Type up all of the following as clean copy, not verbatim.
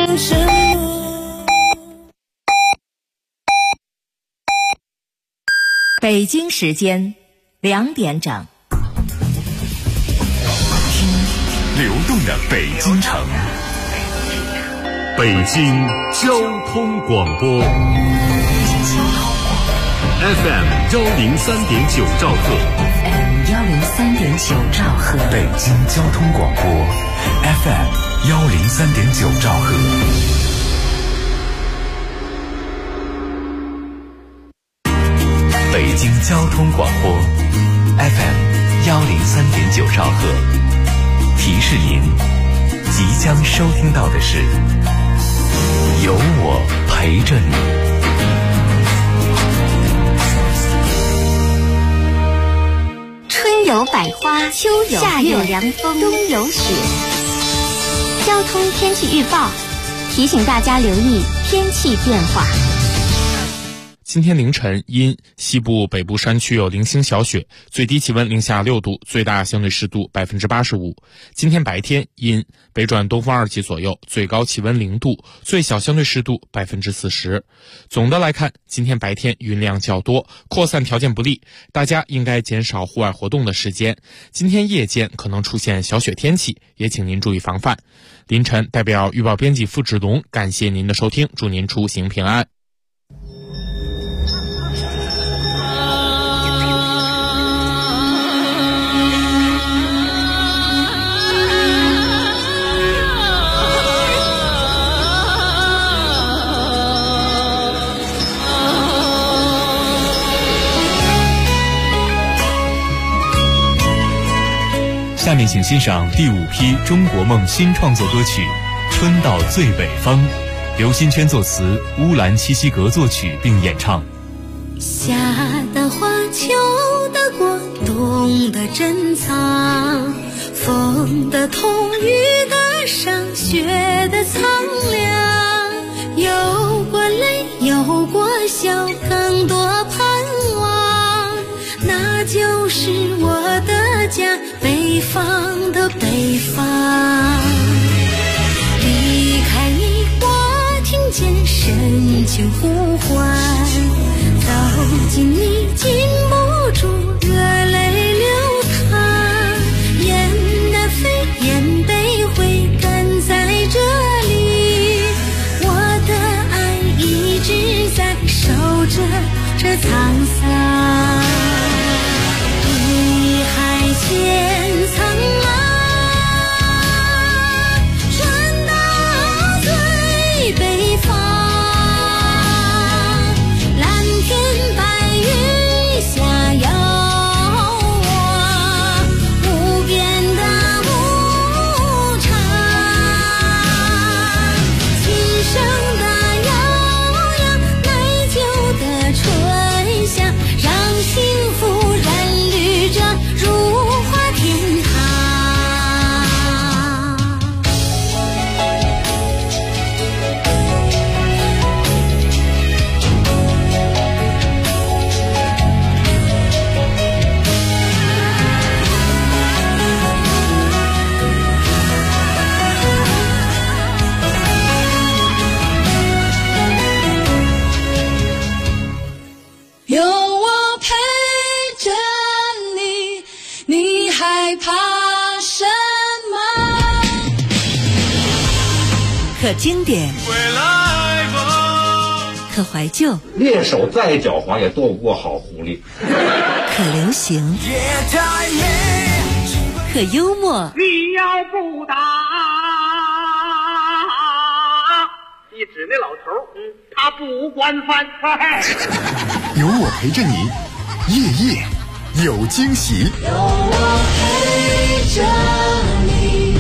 生。 北京时间2点整， 听流动的北京城，北京交通广播 FM 103.9兆赫， 103.9兆赫， 北京交通广播 FM 103.9兆赫。北京交通广播 FM 103.9兆赫，提示您即将收听到的是有我陪着你。 春有百花，秋有夏有凉风，冬有雪。交通天气预报提醒大家留意天气变化。 今天凌晨阴，西部北部山区有零星小雪，最低气温零下6度，最大相对湿度85%。今天白天阴，北转东风2级左右，最高气温0度，最小相对湿度40%。总的来看，今天白天云量较多，扩散条件不利，大家应该减少户外活动的时间。今天夜间可能出现小雪天气，也请您注意防范。凌晨代表预报编辑付志龙感谢您的收听，祝您出行平安。 下面请欣赏第5批中国梦新创作歌曲《春到最北方》，刘新圈作词，乌兰七西格作曲并演唱。 夏的花，秋的果，冬的珍藏，风的痛，雨的伤，雪的苍凉，有过泪，有过笑，更多盼望，那就是我的家，北方的北方。离开你，我听见深情呼唤，走近你，禁不住热泪流淌，雁南飞，雁北回，赶在这里，我的爱一直在守着这沧桑。碧海千苍啊，传到最北方，蓝天白云下遥望，无边的牧场，琴声的悠扬，奶酒的醇香，让幸福染绿着如花天堂。有我陪着你，你害怕什么？ 可经典， 回来吧， 可怀旧， 猎手再狡猾也躲不过好狐狸。 可流行， 夜太美， 可幽默， 你要不打，一指那老头，他不管饭菜。 有我陪着你，夜夜有惊喜。 有我陪着你。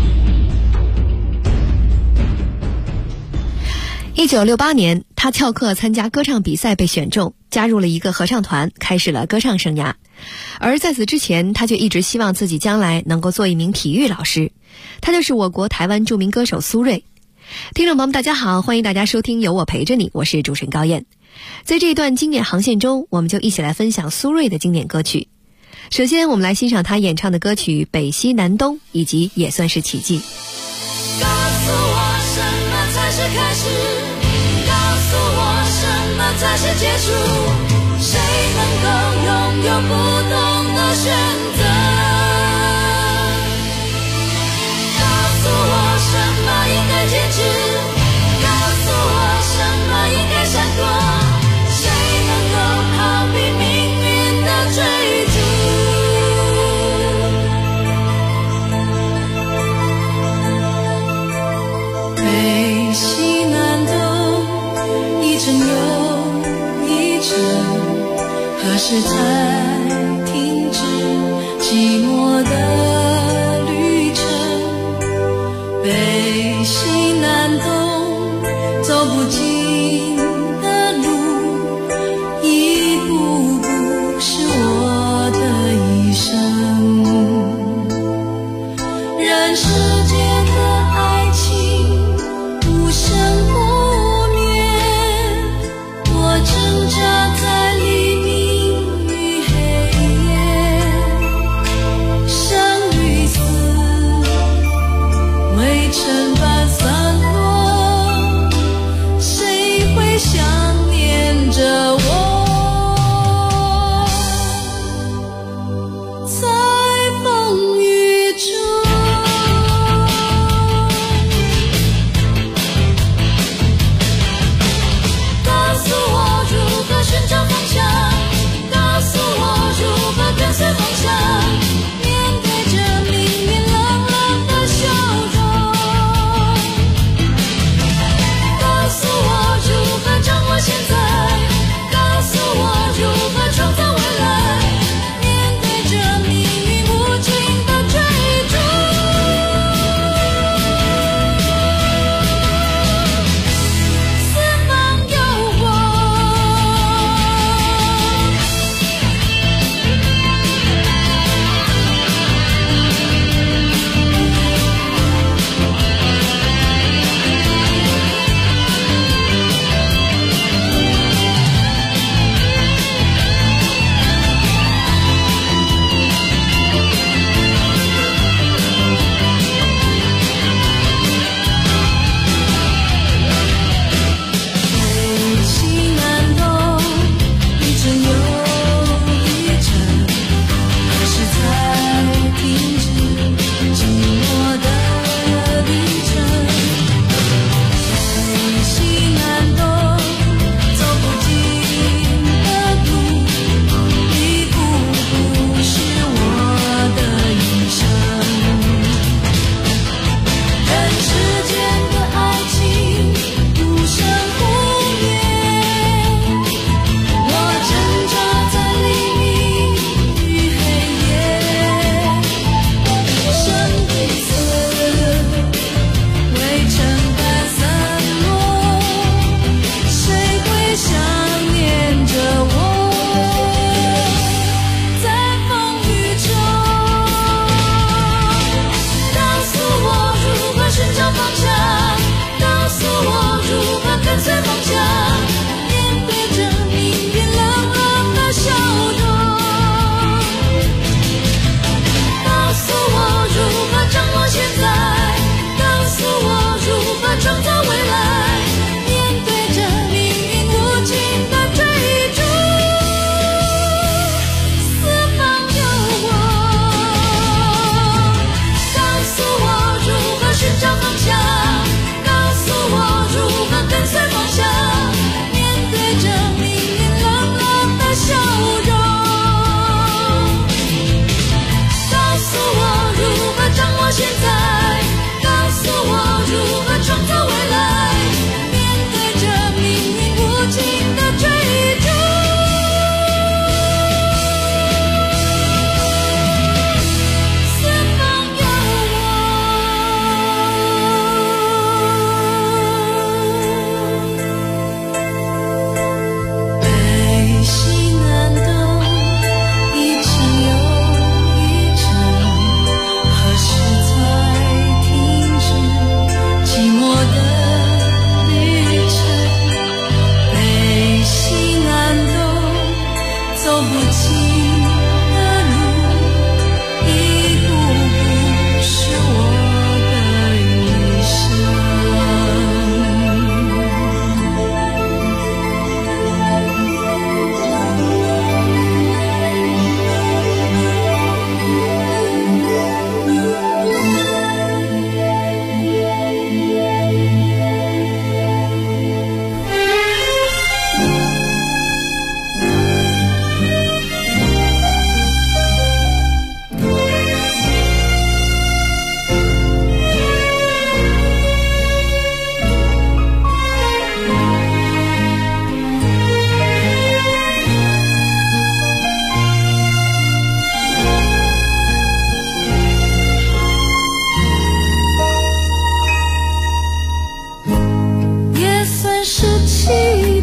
1968年，他翘课参加歌唱比赛被选中，加入了一个合唱团，开始了歌唱生涯。而在此之前，他却一直希望自己将来能够做一名体育老师。他就是我国台湾著名歌手苏芮。听众朋友们，大家好，欢迎大家收听《有我陪着你》，我是主持人高燕。在这一段经典航线中，我们就一起来分享苏芮的经典歌曲。首先，我们来欣赏他演唱的歌曲《北西南东》以及《也算是奇迹》。 告诉我什么才始，告诉我什么才是结束，谁能够拥有不同的选择，告诉我什么应该坚持，告诉我什么应该闪躲，谁能够逃避命运的追逐，北西南东，一程又一程，何时才停止寂寞的旅程，北西南东，走不尽的路，一步步是我的一生，人世间的爱情无声无念，我挣扎在黎明与黑夜，生与死微尘般散落，谁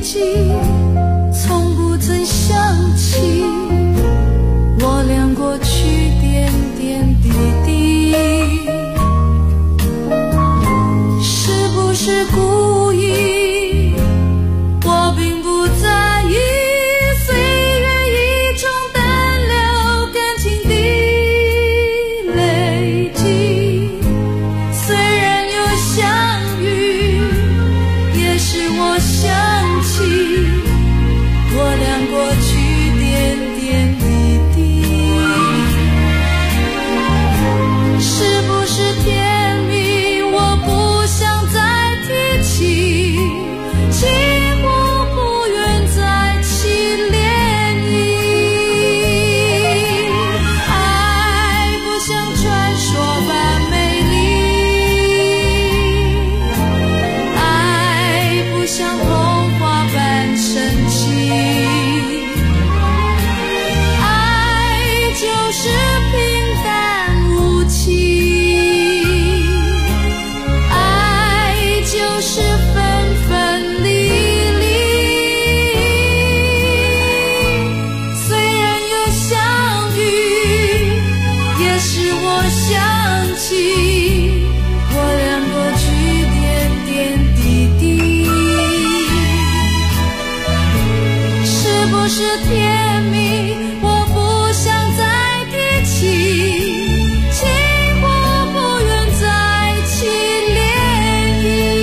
迹从不曾想起我俩过去点点滴滴，是不是故意？我并不在意，岁月已冲淡了感情的累积，虽然有相遇，也是我想起我俩过去点点滴滴，是不是甜蜜？我不想再提起，情我不愿再起涟漪，爱不像传说般美丽，爱不像童话般神奇，爱就是平淡无奇，爱就是分分离离，虽然有相遇，也是我想起我俩过去点点滴滴，是不是甜蜜？我不想再提起，情我不愿再起涟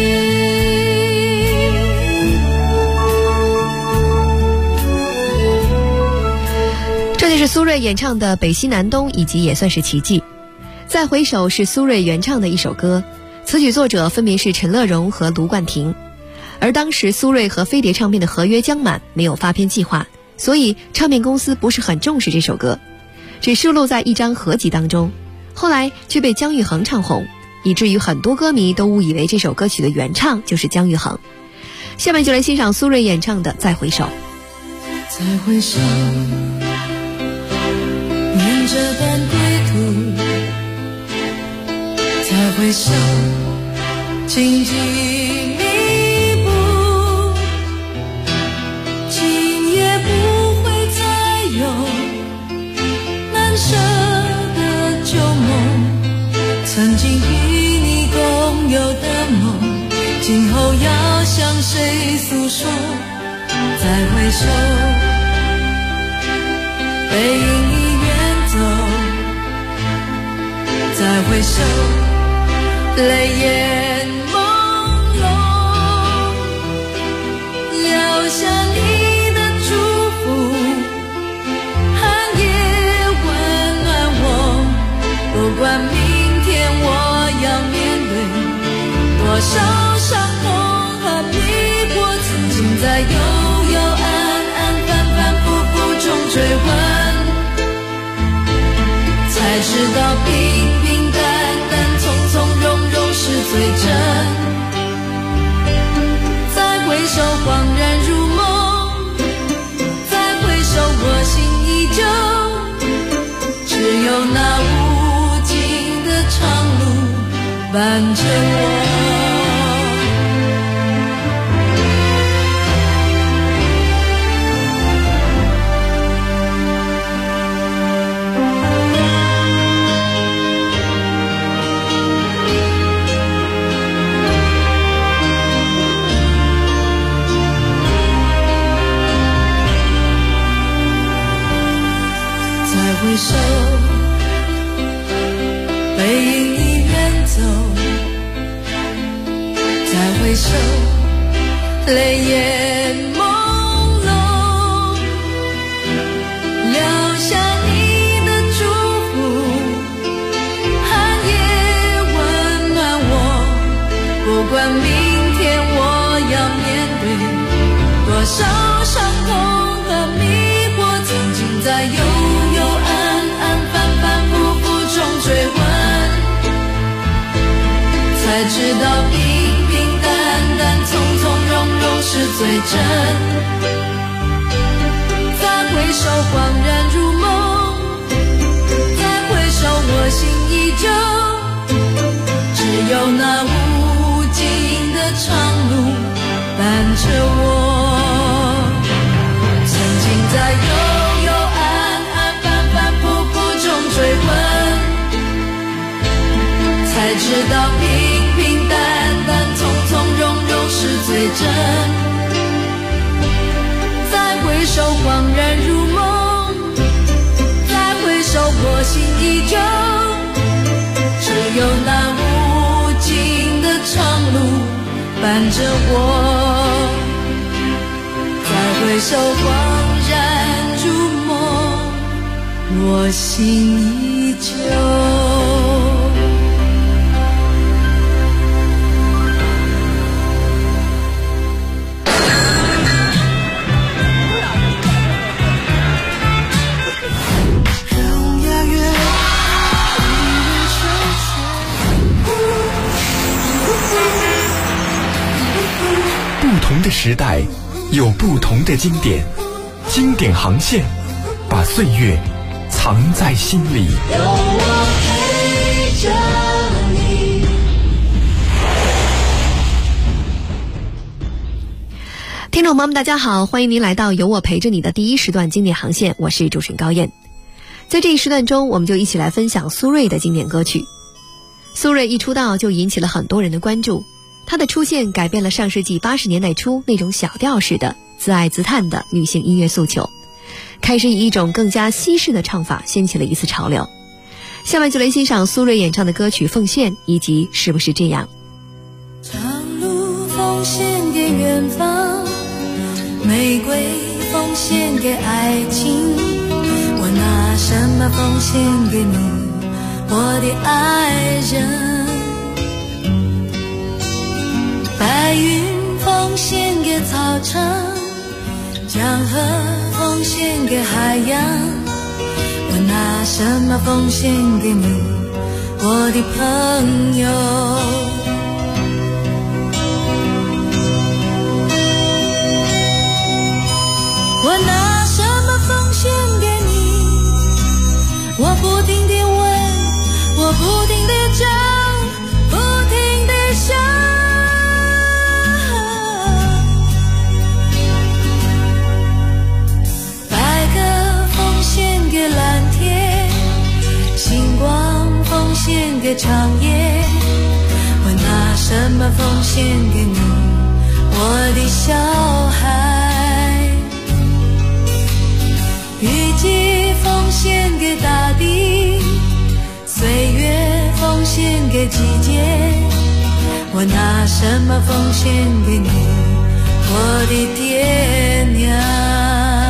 漪。 这就是苏芮演唱的《北西南东》，以及也算是奇迹。再回首是苏芮原唱的一首歌，词曲作者分别是陈乐融和卢冠廷。而当时苏芮和飞碟唱片的合约将满，没有发片计划，所以唱片公司不是很重视这首歌，只收录在一张合集当中，后来却被姜育恒唱红，以至于很多歌迷都误以为这首歌曲的原唱就是姜育恒。下面就来欣赏苏芮演唱的《再回首》。 再回首，念这段归途，再回首，荆棘密布，今夜不会再有难舍的旧梦，曾经与你共有的梦，今后要向谁诉说？再回首，背影已远走，再回首，泪眼朦胧，留下你的祝福，寒夜温暖我，不管明天我要面对多少伤痛和迷惑，曾经在幽幽暗暗反反复复中追问，才知道平平淡淡从从容容是最真。再回首恍然如梦，再回首我心依旧，只有那无尽的长路伴着我。回首，背影已远走，再回首，泪眼朦胧，留下你的祝福，寒夜温暖我，不管明天我要面对多少伤痛和迷惑，曾经在幽幽暗暗反反复复中追问，才知道平平淡淡从从容容是最真。再回首恍然如梦，再回首我心依旧，只有那无尽的长路伴着我。 道平平淡淡从从容容是最真，再回首恍然如梦，再回首我心依旧，只有那无尽的长路伴着我，再回首恍然如梦，我心依旧。 不同的时代有不同的经典，经典航线把岁月藏在心里。有我陪着你。 听众朋友们大家好，欢迎您来到有我陪着你的第一时段经典航线，我是主持人高燕。在这一时段中，我们就一起来分享苏芮的经典歌曲。苏芮一出道就引起了很多人的关注，她的出现改变了上世纪80年代初那种小调式的自爱自叹的女性音乐诉求，开始以一种更加西式的唱法掀起了一次潮流。下面就来欣赏苏芮演唱的歌曲《奉献》以及《是不是这样》。 长路奉献给远方，玫瑰奉献给爱情，我拿什么奉献给你，我的爱人？白云奉献给草场，江河奉献给海洋，我拿什么奉献给你，我的朋友？我拿什么奉献给你？我不停地问，我不停地找，不停地想。白鸽奉献给蓝天，星光奉献给长夜，我拿什么奉献给你，我的小孩？雨季奉献给大地，岁月奉献给季节，我拿什么奉献给你，我的爹娘？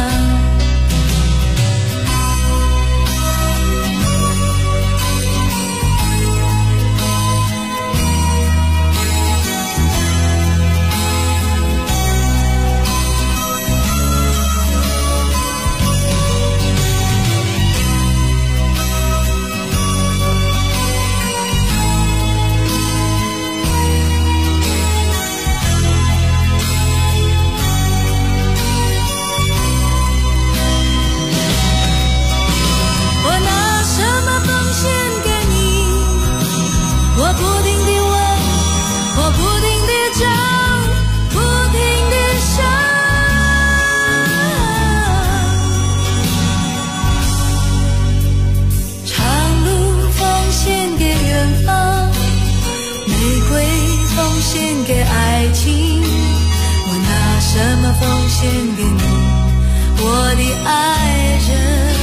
奉献给你，我的爱人。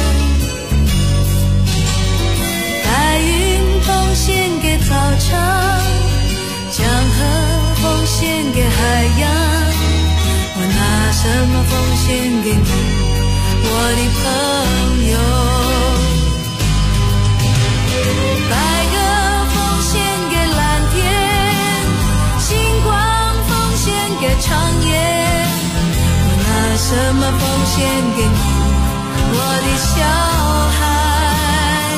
白云奉献给草场，江河奉献给海洋，我拿什么奉献给你，我的朋友？白鸽奉献给蓝天，星光奉献给长夜，拿什么奉献给你，我的小孩？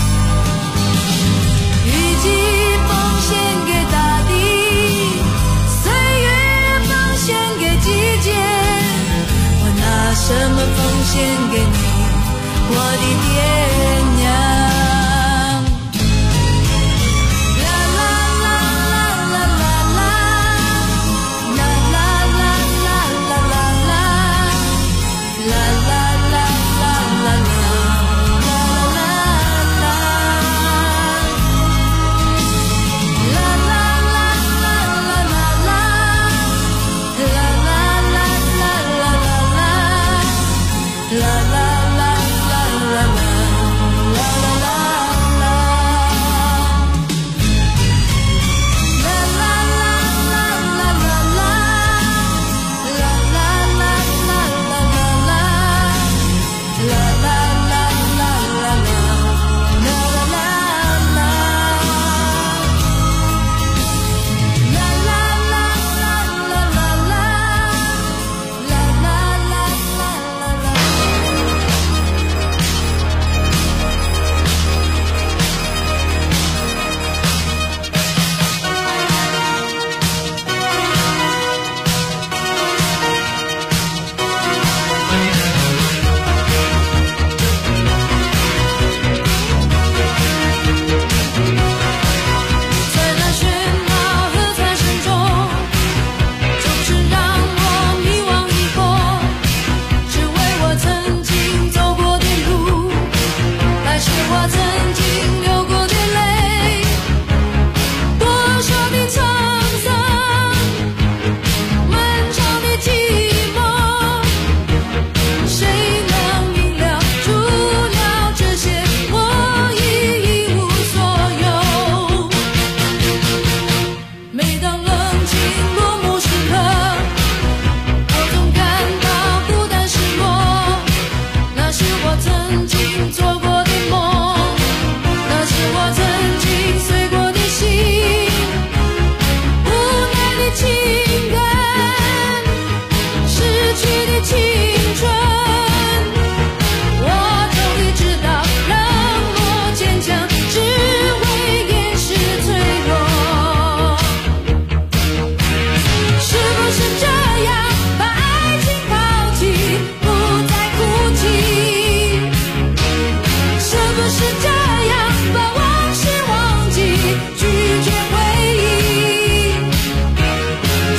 雨季奉献给大地，岁月奉献给季节，我拿什么奉献给你，我的爹娘？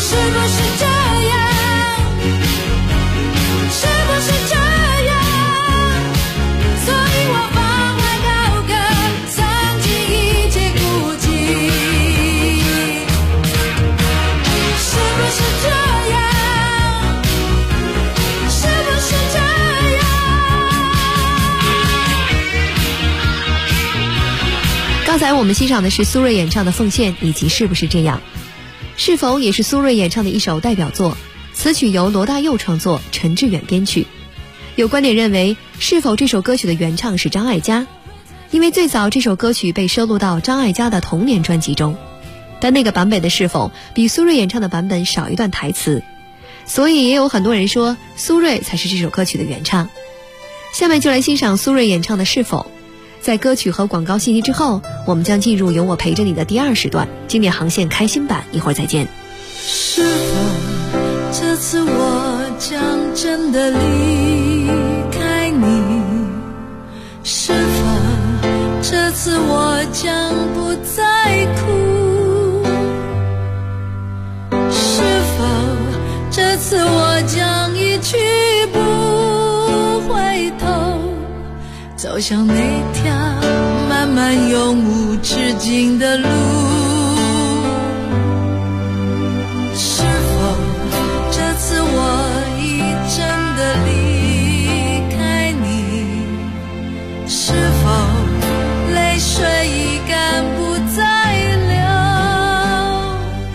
刚才我们欣赏的是苏芮演唱的《奉献》以及《是不是这样》，是否也是苏芮演唱的一首代表作，词曲由罗大佑创作，陈志远编曲。有观点认为，是否这首歌曲的原唱是张艾嘉，因为最早这首歌曲被收录到张艾嘉的童年专辑中，但那个版本的是否比苏芮演唱的版本少一段台词，所以也有很多人说苏芮才是这首歌曲的原唱。下面就来欣赏苏芮演唱的《是否》。在歌曲和广告信息之后，我们将进入有我陪着你的第2时段经典航线开心版，一会儿再见。 是否这次我将真的离开你？是否这次我将不再哭？是否这次我将一去不回头，走向那条漫漫永无止境的路？是否这次我已真的离开你？是否泪水已干不再流？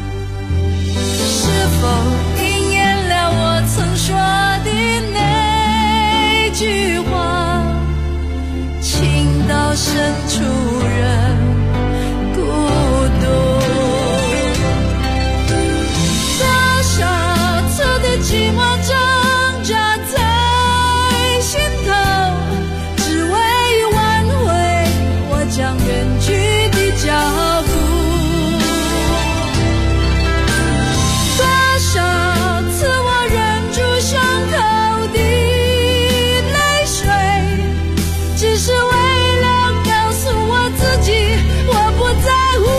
是否应验了我曾说的那句话，情到深处人孤独？多少次的寂寞挣扎在心头，只为挽回我将远去的脚步。多少次我忍住伤口的泪水，只是为了告诉我自己我不在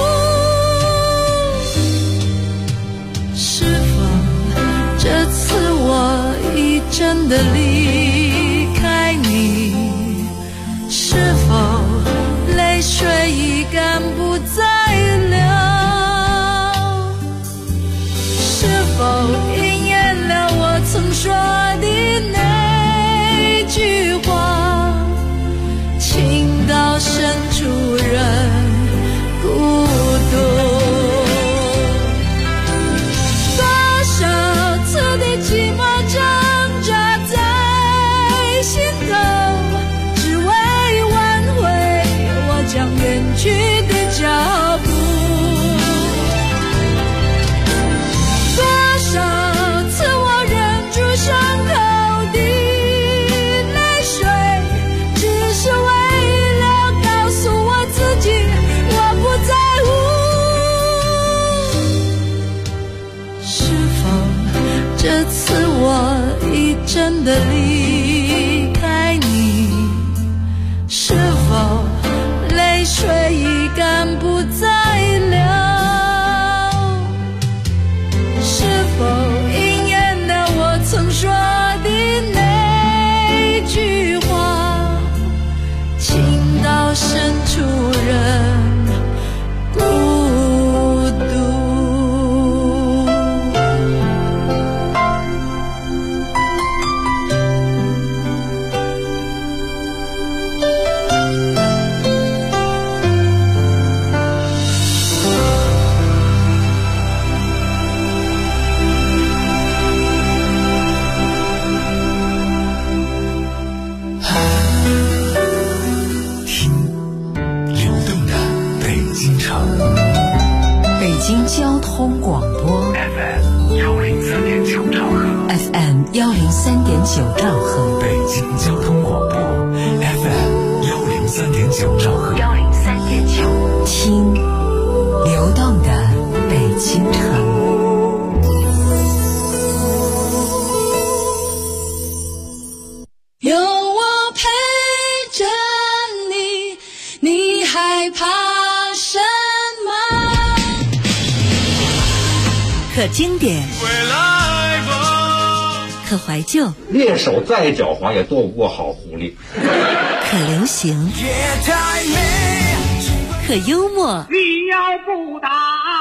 乎。是否这次我已真的离开你？是否泪水已干不再流？是否应验了我曾说的那句话，情到深处人孤独？多少次的寂寞挣扎在心头，只为挽回我将远去的脚步。多少次我忍住伤口的泪水，只是为了告诉我自己我不在乎。是否这次我已真的离开你？是否泪水已干不再流？是否应验了我曾说的那句话，情到深处人孤独？ 交通广播 FM 103.9兆赫 FM 103.9兆赫， 北京交通广播 FM 103.9兆赫 103.9，听流动的北京城。 有我陪着你，你害怕什么？ 可经典，可怀旧， 猎手再狡猾也躲不过好狐狸。 可流行，可幽默。 你要不打，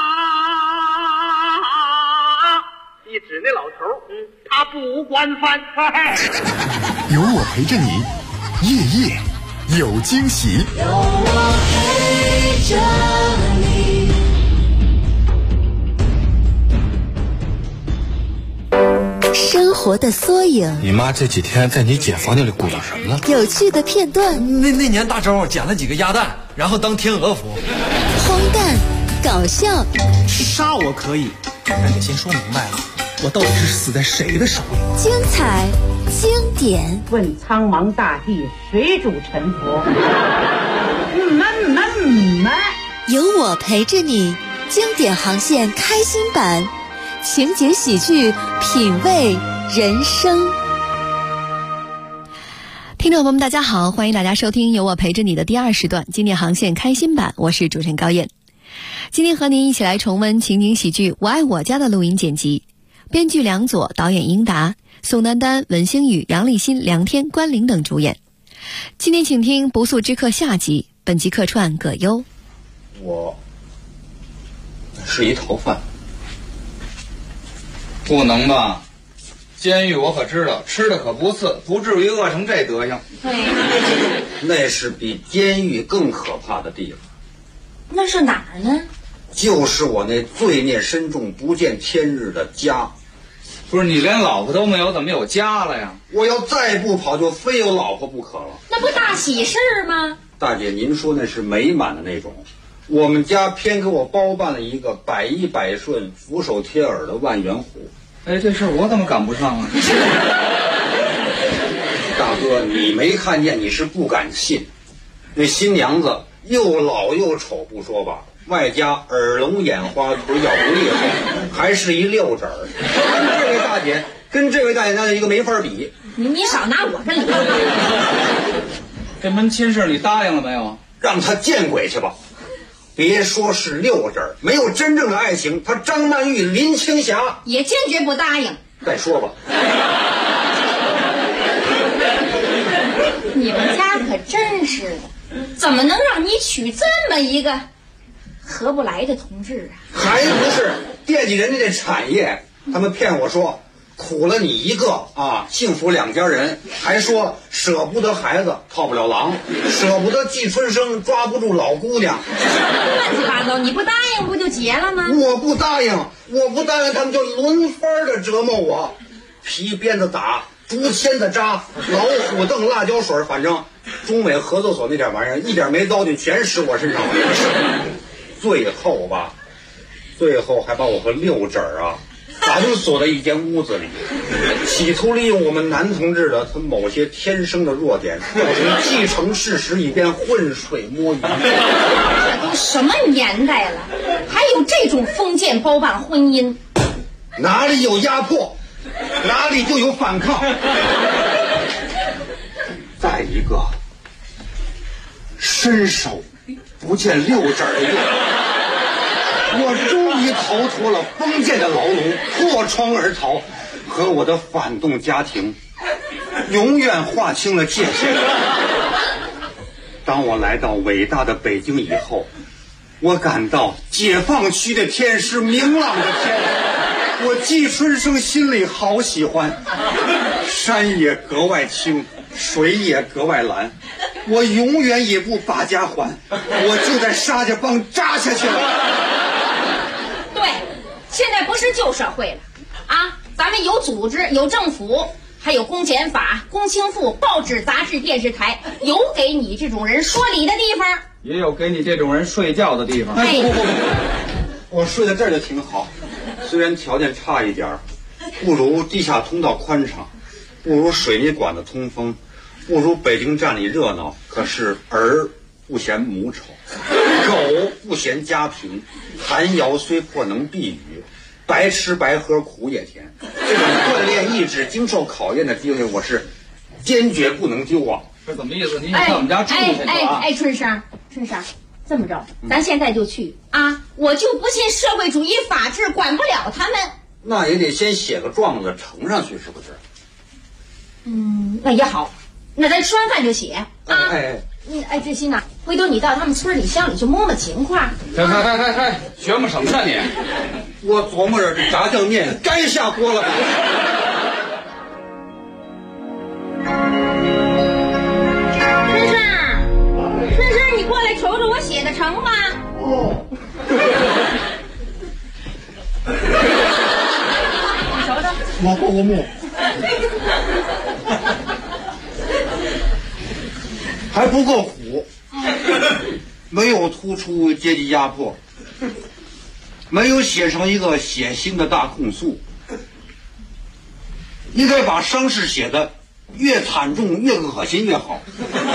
你指那老头，他不惯犯。 有我陪着你，夜夜有惊喜。 有我陪着你。 生活的缩影， 你妈这几天在你姐房间里鼓捣什么呢？ 有趣的片段。 那年大周捡了几个鸭蛋，然后当天鹅服。 荒诞，搞笑。 杀我可以，但得先说明白了，我到底是死在谁的手里？ 精彩，经典。 问苍茫大地，谁主沉浮？ 有我陪着你，经典航线开心版。情节喜剧，品味人生。 听众朋友们大家好，欢迎大家收听由我陪着你的第2时段经典航线开心版，我是主持人高燕。今天和您一起来重温情景喜剧《我爱我家》的录音剪辑，编剧梁左，导演英达，宋丹丹、文星宇、杨立新、梁天、关凌等主演。今天请听《不速之客》下集，本集客串葛优。 我是一逃犯。不能吧？监狱我可知道，吃的可不次，不至于饿成这德行。那是比监狱更可怕的地方。 那是哪儿呢？ 就是我那罪孽深重、不见天日的家。不是你连老婆都没有，怎么有家了呀？我要再不跑，就非有老婆不可了。 那不大喜事吗？ 大姐，您说那是美满的那种。我们家偏给我包办了一个百依百顺、俯首帖耳的万元户。哎，这事我怎么赶不上啊？大哥，你没看见，你是不敢信。那新娘子又老又丑不说吧，外加耳聋眼花，腿脚不利索，还是一溜子儿。跟这位大姐那一个没法比。 你少拿我这理。 这门亲事你答应了没有？让他见鬼去吧！别说是溜子儿，没有真正的爱情，他张曼玉、林青霞也坚决不答应。 再说吧。 你们家可真是的，怎么能让你娶这么一个合不来的同志啊？ 还不是惦记人家这产业，他们骗我说苦了你一个啊，幸福两家人，还说舍不得孩子套不了狼，舍不得季春生抓不住老姑娘。 乱七八糟，你不答应不就结了吗？ 我不答应，他们就轮番的折磨我，皮鞭子打，竹签子扎，老虎凳、辣椒水，反正中美合作所那点玩意儿一点没糟践，全使我身上了。最后还把我和六婶儿反锁在一间屋子里，企图利用我们男同志的他某些天生的弱点，造成既成事实，以便浑水摸鱼。 这都什么年代了，还有这种封建包办婚姻？ 哪里有压迫，哪里就有反抗。再一个，伸手不见六指的用。我终于逃脱了封建的牢笼，破窗而逃，和我的反动家庭永远划清了界限。当我来到伟大的北京以后，我感到解放区的天是明朗的天，我季春生心里好喜欢，山也格外青，水也格外蓝，我永远也不把家还，我就在沙家浜扎下去了。 对，现在不是旧社会了啊，咱们有组织，有政府，还有公检法、公青妇、报纸、杂志、电视台，有给你这种人说理的地方， 也有给你这种人睡觉的地方。哎，不，我睡在这儿就挺好，虽然条件差一点，不如地下通道宽敞，不如水泥管子通风，不如北京站里热闹，可是儿不嫌母丑，狗不嫌家贫，寒窑虽破能避雨，白吃白喝苦也甜。这种锻炼意志、经受考验的机会，我是坚决不能丢啊！这怎么意思？你上我们家住去啊？ 春生， 这么着，咱现在就去啊！我就不信社会主义法治管不了他们。 那也得先写个状子呈上去，是不是？ 那也好，那咱吃完饭就写啊。 哎， 志新呐，回头你到他们村里乡里去摸摸情况。 嗨，学摸什么呢你？ 我琢磨着这炸酱面该下锅了。 春生，你过来瞅瞅我写的成吗？你瞅瞅。 我过目。还不够虎，没有突出阶级压迫，没有写成一个血腥的大控诉。应该把伤势写的越惨重越恶心越好。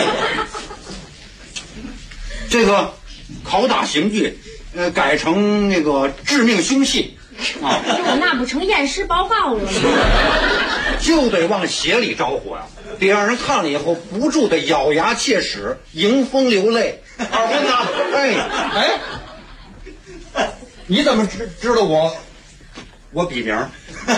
这个拷打刑具，改成那个致命凶器啊！ 那不成验尸报告了吗？ 就得往血里着火呀！得让人看了以后不住的咬牙切齿，迎风流泪。二婚呐，你怎么知道我笔名？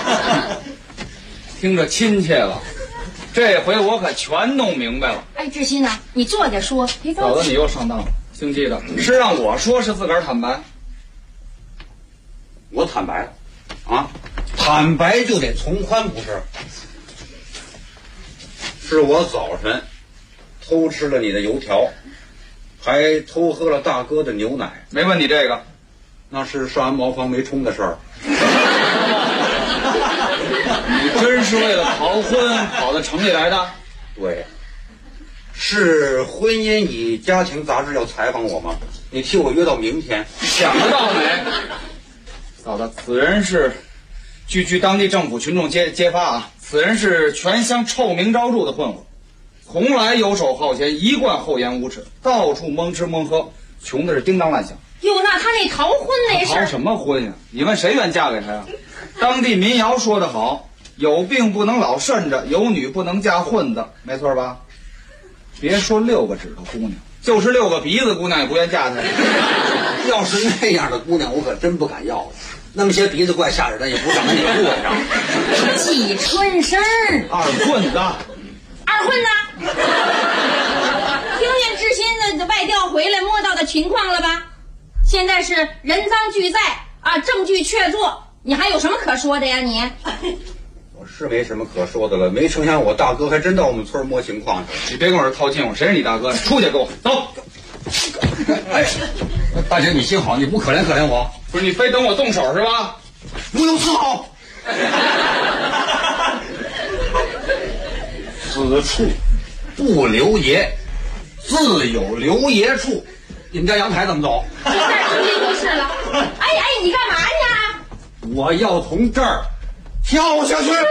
听着亲切了，这回我可全弄明白了。 志新呐，你坐着说，别着急。 嫂子，你又上当了，姓季的是让我说，是自个儿坦白。 我坦白了，啊，坦白就得从宽，不是？是我早晨偷吃了你的油条，还偷喝了大哥的牛奶。 没问你这个， 那是上完茅房没冲的事儿。 你真是为了逃婚跑到城里来的？ 对，是婚姻与家庭杂志要采访我吗？你替我约到明天。 想得到没？嫂子，此人是据当地政府群众揭发啊，此人是全乡臭名昭著的混混，从来游手好闲，一贯厚颜无耻，到处蒙吃蒙喝，穷的是叮当乱响。 哟，那他那逃婚那事儿， 逃什么婚呀？你问谁愿嫁给他呀？当地民谣说得好，有病不能老肾着，有女不能嫁混子，没错吧？别说6个指头姑娘，就是6个鼻子姑娘也不愿嫁他。 要是那样的姑娘，我可真不敢要了。那么些鼻子怪吓人的，也不敢跟你过上。 季春生， 二混子， 听见志新的外调回来摸到的情况了吧？现在是人赃俱在啊，证据确凿，你还有什么可说的呀你？ 我是没什么可说的了，没成想我大哥还真到我们村摸情况去。 你别跟我这套近乎，谁是你大哥？出去给我走！ 哎，大姐你心好，你不可怜可怜我？ 不是你非等我动手是吧？ 不用丝毫。此处不留爷，自有留爷处。你们家阳台怎么走？ 就这儿直接就是了。哎，你干嘛呀？ 我要从这儿跳下去！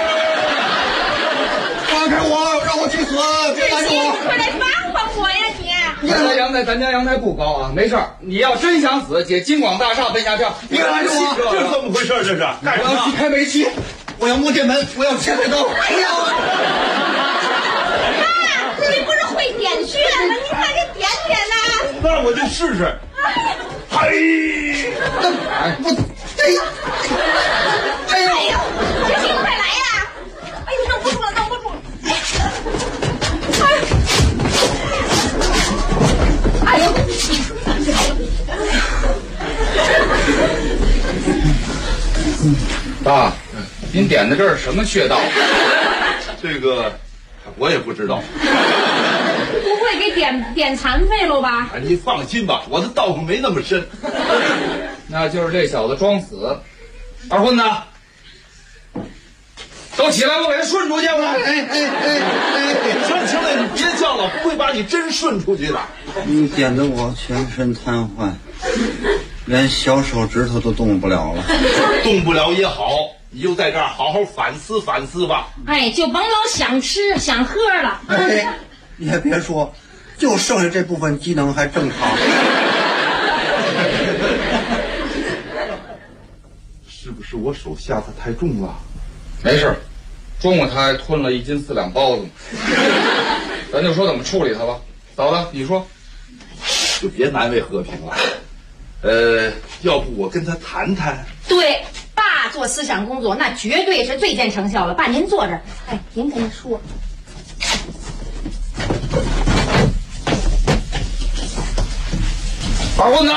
放开我，让我去死！别拦着我！ 快来帮我呀你！ 咱家阳台不高啊，没事儿。你要真想死，姐金广大厦奔下跳。 别拦着我！ 这是怎么回事？这是干什么？ 我要去开煤气，我要摸电门，我要切菜刀。不要！ 你不是会点穴吗？你快给点点呐！ 那我就试试。嘿！ 哎呦！志新快来呀！哎呦，弄不住了！哎呦！ 爸，您点的这是什么穴道？ 这个我也不知道。 不会给点残废了吧？ 你放心吧，我的道行没那么深。 那就是这小子装死。二混子，都起来，我给他顺出去！ 行了，你别叫了，不会把你真顺出去的。 你点得我全身瘫痪，连小手指头都动不了了。 动不了也好，你就在这儿好好反思反思吧。 就甭老想吃想喝了。 你也别说，就剩下这部分机能还正常。 是不是我手下的太重了？ 没事，中午他还吞了1斤4两包子，咱就说怎么处理他吧。嫂子，你说。 就别难为和平了。要不我跟他谈谈？ 对，爸做思想工作那绝对是最见成效了。爸，您坐这儿，哎，您跟他说。 二混子，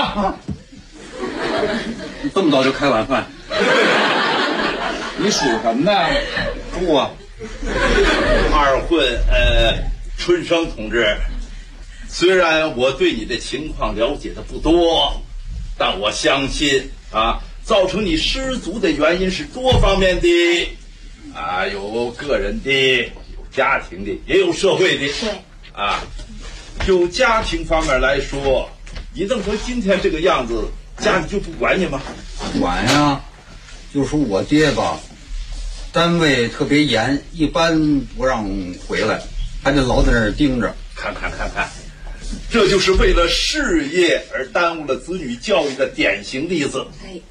这么早就开晚饭？你属什么呢？猪啊！ 二混，春生同志，虽然我对你的情况了解的不多，但我相信啊，造成你失足的原因是多方面的，啊，有个人的，有家庭的，也有社会的。 对， 啊，就家庭方面来说，你弄成今天这个样子，家里就不管你吗？ 管呀，就说我爹吧，单位特别严，一般不让回来，还得老在那儿盯着。 看，这就是为了事业而耽误了子女教育的典型例子。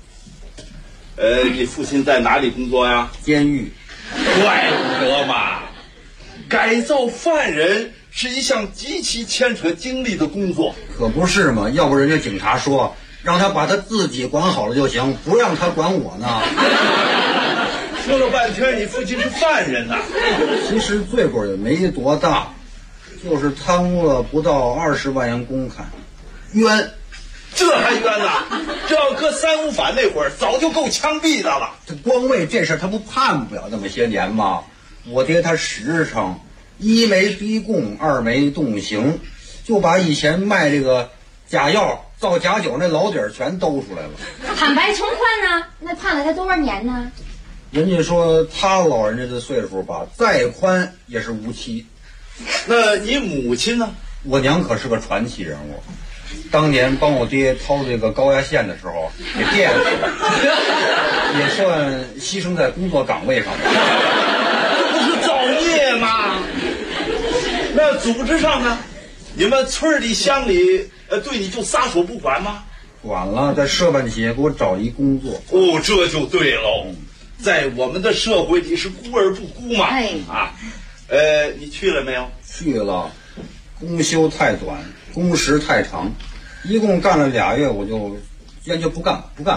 你父亲在哪里工作呀？ 监狱。 怪不得嘛，改造犯人是一项极其牵扯精力的工作。 可不是嘛，要不人家警察说让他把他自己管好了就行，不让他管我呢。 说了半天你父亲是犯人呐。 其实罪过也没多大，就是贪污了不到20万元公款，冤。 这还冤呢？这要搁3五反那会儿，早就够枪毙的了。 这光为这事他不判不了那么些年吗？我爹他实诚，1没逼供，2没动刑，就把以前卖这个假药、造假酒那老底儿全兜出来了。 坦白从宽呢？那判了他多少年呢？ 人家说他老人家的岁数吧，再宽也是无期。 那你母亲呢？ 我娘可是个传奇人物，当年帮我爹掏这个高压线的时候给电死了，也算牺牲在工作岗位上。 这不是造孽吗？那组织上呢？你们村里乡里对你就撒手不管吗？ 管了，在社办企业给我找一工作。 哦，这就对喽。在我们的社会里是孤而不孤嘛。啊，你去了没有？ 去了，公休太短，工时太长，一共干了2月，我就坚决不干了。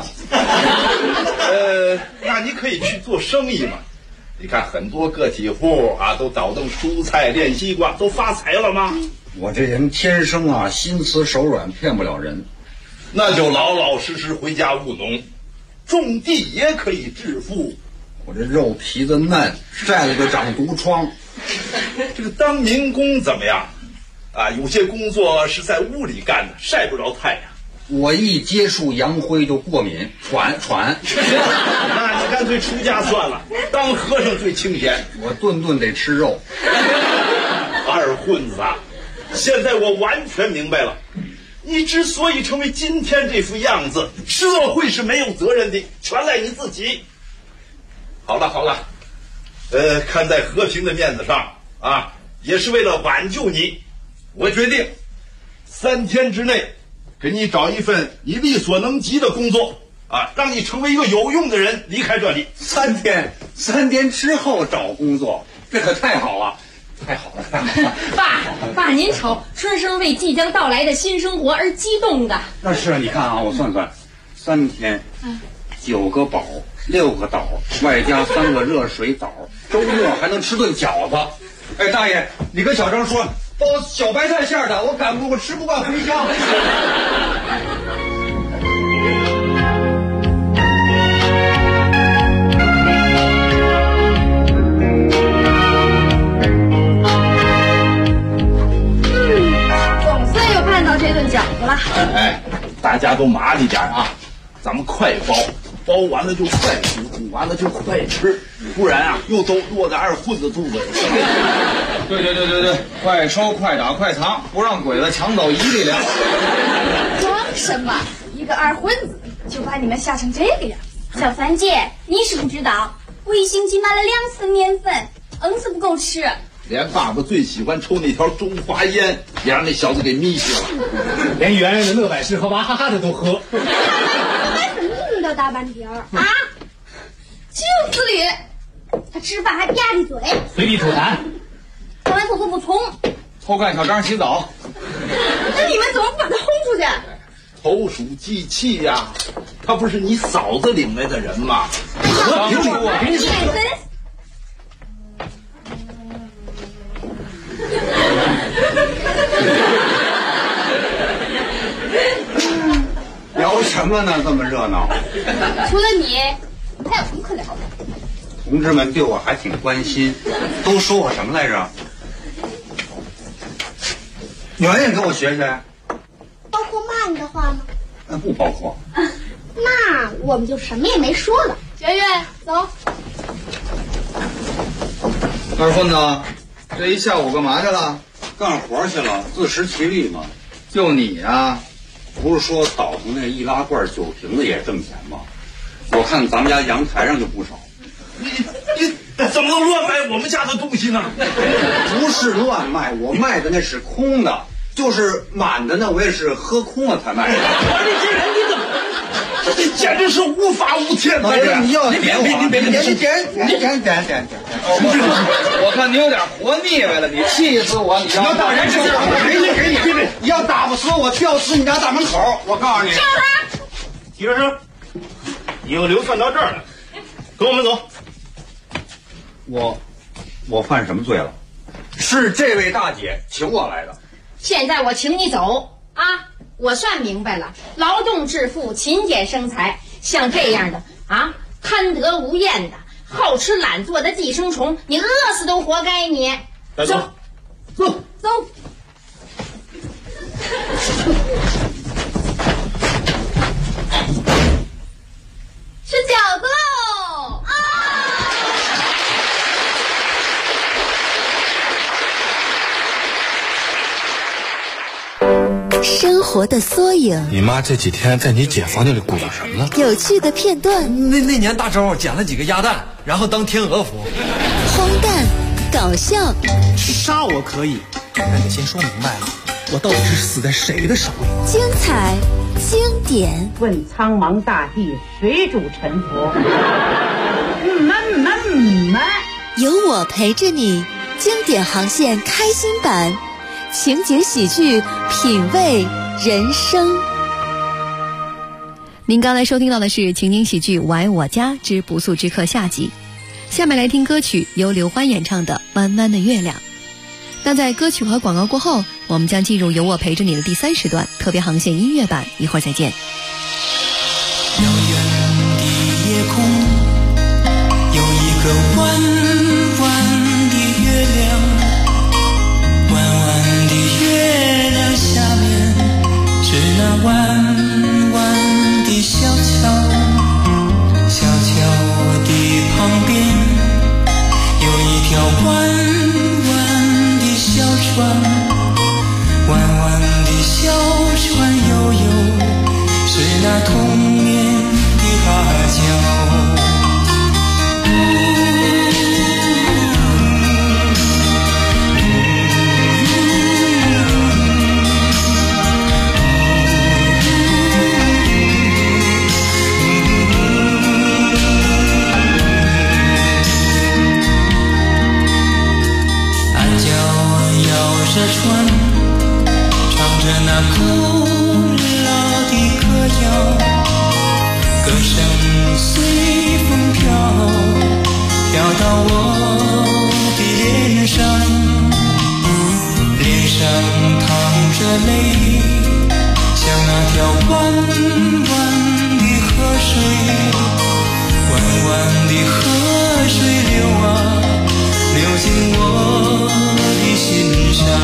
那你可以去做生意嘛。你看很多个体户啊，都倒腾蔬菜、炼西瓜，都发财了吗？ 我这人天生啊，心慈手软，骗不了人。 那就老老实实回家务农，种地也可以致富。 我这肉皮子嫩，晒了就长毒疮。 这个当民工怎么样？啊，有些工作是在屋里干的，晒不着太阳。 我一接触阳灰就过敏，喘。 那你干脆出家算了，当和尚最清闲。 我顿顿得吃肉。 二混子啊，现在我完全明白了，你之所以成为今天这副样子，社会是没有责任的，全赖你自己。好了，看在和平的面子上啊，也是为了挽救你，我决定3天之内给你找一份你力所能及的工作啊，让你成为一个有用的人，离开这里。 3天之后找工作，这可太好了。 爸，您瞅，春生为即将到来的新生活而激动的。 那是，你看啊，我算3天，9个堡，6个岛，外加3个热水澡，周末还能吃顿饺子。哎，大爷，你跟小张说包小白菜馅的，我吃不惯茴香。 这顿饺子了， 大家都麻利点啊，咱们快包，包完了就快煮，煮完了就快吃，不然啊又都落在二混子肚子里。 对，快收快打快藏，不让鬼子抢走1粒粮。 装什么？一个二混子就把你们吓成这个样。 小三姐，你是不知道，我1星期买了2次面粉，硬是不够吃。 连爸爸最喜欢抽那条中华烟也让那小子给眯死了， 连原来的乐百氏和娃哈哈的都喝。 还是你的大半点儿啊！ 就是的，他吃饭还吧唧嘴， 随地吐痰， 上完厕所不冲， 偷看小张洗澡。 那你们怎么不把他轰出去？ 投鼠忌器呀，他不是你嫂子领来的人吗？和平里啊， 你跟。 聊什么呢？这么热闹。 除了你，还有什么可聊的？ 同志们对我还挺关心，都说我什么来着？圆圆给我学学。 包括骂你的话吗？ 那不包括。 那我们就什么也没说了。 圆圆，走。 二混子，这一下午干嘛去了？ 干活去了，自食其力嘛。 就你啊？ 不是说倒腾那易拉罐酒瓶子也挣钱吗？我看咱们家阳台上就不少。 你怎么能乱卖我们家的东西呢？ 不是乱卖，我卖的那是空的，就是满的呢，我也是喝空了才卖的。 你这人你怎么？这简直是无法无天呐！ 你要别！ 我看你有点活腻歪了，你气死我！你要打人， 别！你要打不死我，吊死你家大门口！我告诉你， 提着车，你又流窜到这儿来，跟我们走。 我犯什么罪了？是这位大姐请我来的。 现在我请你走啊！我算明白了，劳动致富，勤俭生财，像这样的啊，贪得无厌的，好吃懒做的寄生虫，你饿死都活该你。 走。 吃饺子喽！啊！ 生活的缩影。 你妈这几天在你姐房间里鼓捣什么呢？ 有趣的片段。 那年大周捡了几个鸭蛋，然后当天鹅服。 荒诞，搞笑。 杀我可以，但得先说明白了，我到底是死在谁的手里？ 精彩，经典。 问苍茫大地，谁主沉浮？ 有我陪着你，经典航线开心版。情景喜剧，品味人生。 您刚才收听到的是情景喜剧《我爱我家之不速之客》下集。下面来听歌曲，由刘欢演唱的《弯弯的月亮》。那在歌曲和广告过后，我们将进入由我陪着你的第3时段特别航线音乐版，一会儿再见。 遥远的夜空有一个弯弯的月亮，弯弯的月亮下面是那弯弯的小桥，小桥的旁边有一条弯弯的小船，弯弯的小船悠悠是那童年的芭蕉。这船唱着那古老的歌谣，歌声随风飘，飘到我的脸上，脸上淌着泪，像那条弯弯的河水，弯弯的河水流啊流进我的心上。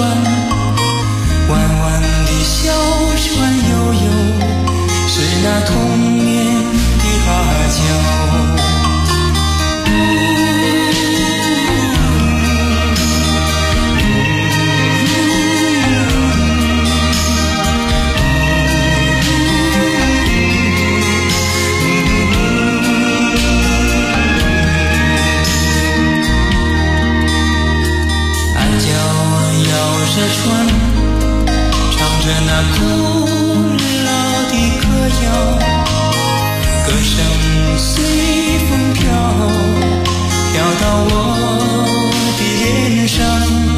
船，弯弯的小船悠悠，是那童年的阿娇。这船唱着那古老的歌谣，歌声随风飘，飘到我的脸上，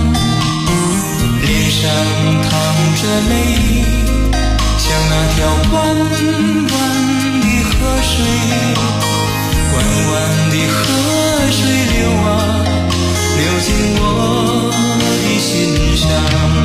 脸上淌着泪，像那条弯弯的河水，弯弯的河水流啊，流进我的心上。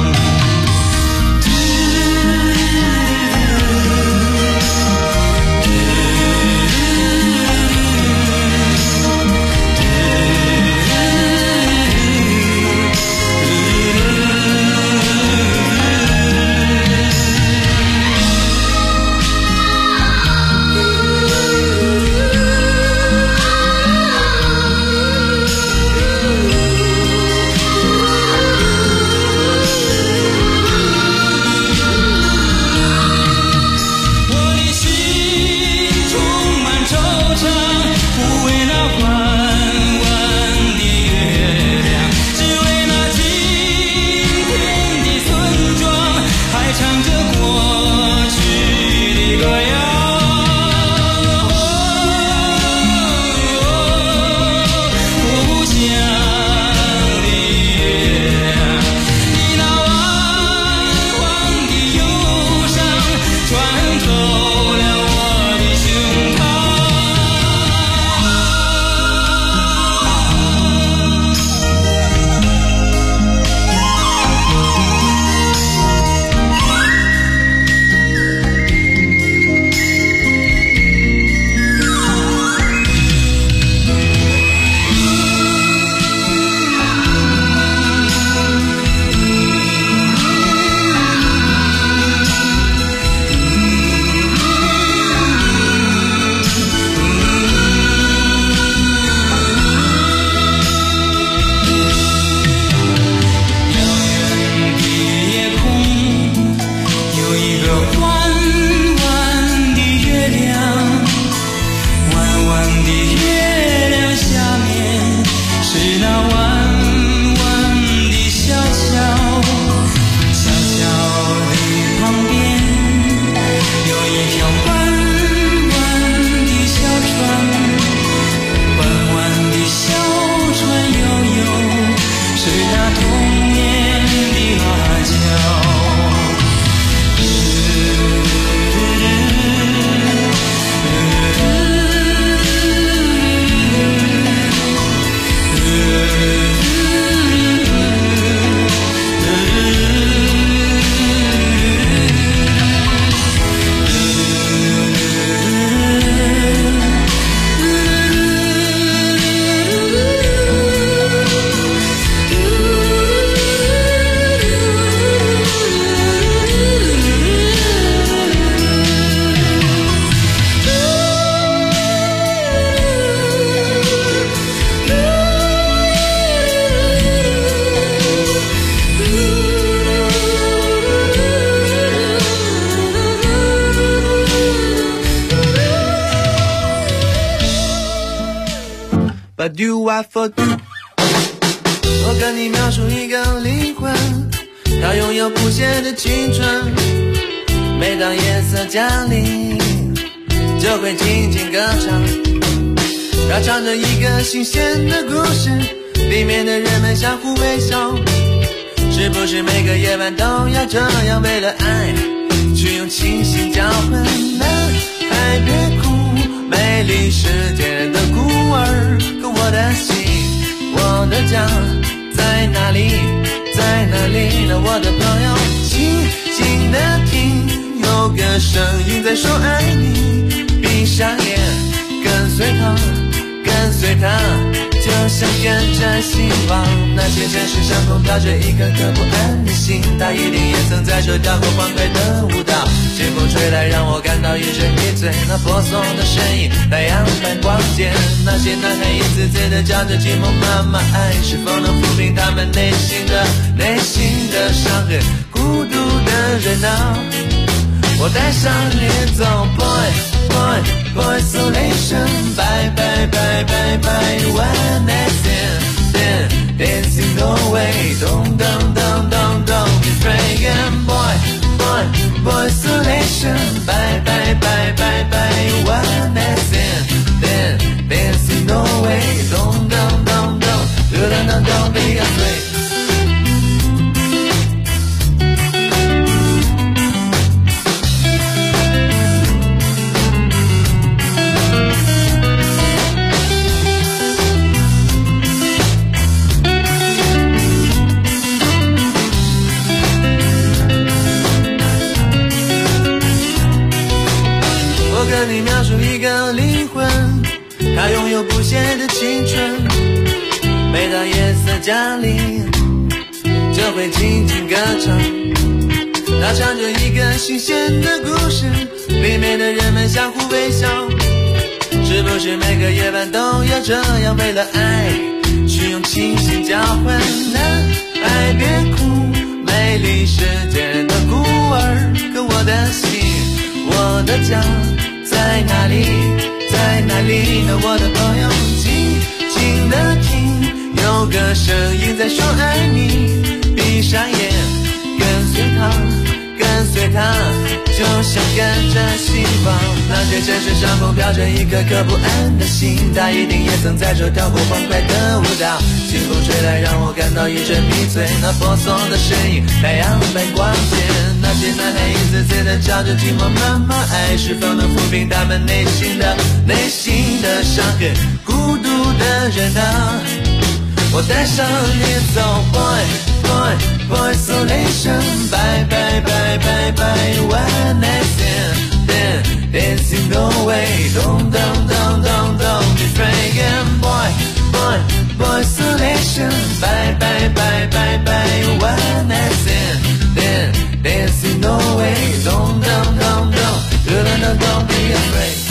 But do I for 我跟你描述一个灵魂，它拥有不竭的青春。每当夜色降临，就会静静歌唱。它唱着一个新鲜的故事，里面的人们相互微笑。是不是每个夜晚都要这样，为了爱去用清醒交换？男孩别哭，美丽世界的孤儿，可我的心，我的家在哪里？在哪里呢？我的朋友，静静的听，有个声音在说爱你。闭上眼，跟随他，跟随他， 就像跟着希望，那些城市上空飘着一颗颗不安的心，它一定也曾在这跳过欢快的舞蹈。清风吹来，让我感到一阵迷醉，那婆娑的身影，太阳般光洁。那些男孩一次次的叫着寂寞妈妈，爱是否能抚平他们内心的伤痕？孤独的热闹，我带上你走 ，boy isolation， bye bye bye bye bye one night stand dancing away， don't be afraid boy isolation， bye bye bye bye bye one night stand dancing away， don't be afraid。跟你描述一个灵魂，它拥有不懈的青春，每当夜色降临就会轻轻歌唱，它唱着一个新鲜的故事，里面的人们相互微笑，是不是每个夜晚都要这样为了爱去用清醒交换？爱别哭，美丽世界的孤儿，可我的心，我的家在哪里？在哪里呢？我的朋友，静静的听，有个声音在说爱你。闭上眼，跟随他，就像跟着希望。那些城市上空飘着一颗颗不安的心，他一定也曾在这跳过欢快的舞蹈。清风吹来，让我感到一阵迷醉，那婆娑的身影，太阳般光洁。那些男孩一次次的叫着寂寞妈妈，爱是否能抚平他们内心的伤痕？孤独的人啊，我带上你走 boy isolation， bye bye bye bye bye one night stand dancing away， don't be afraid boy isolation， bye bye bye bye bye one night stand dancing away， don't be afraid。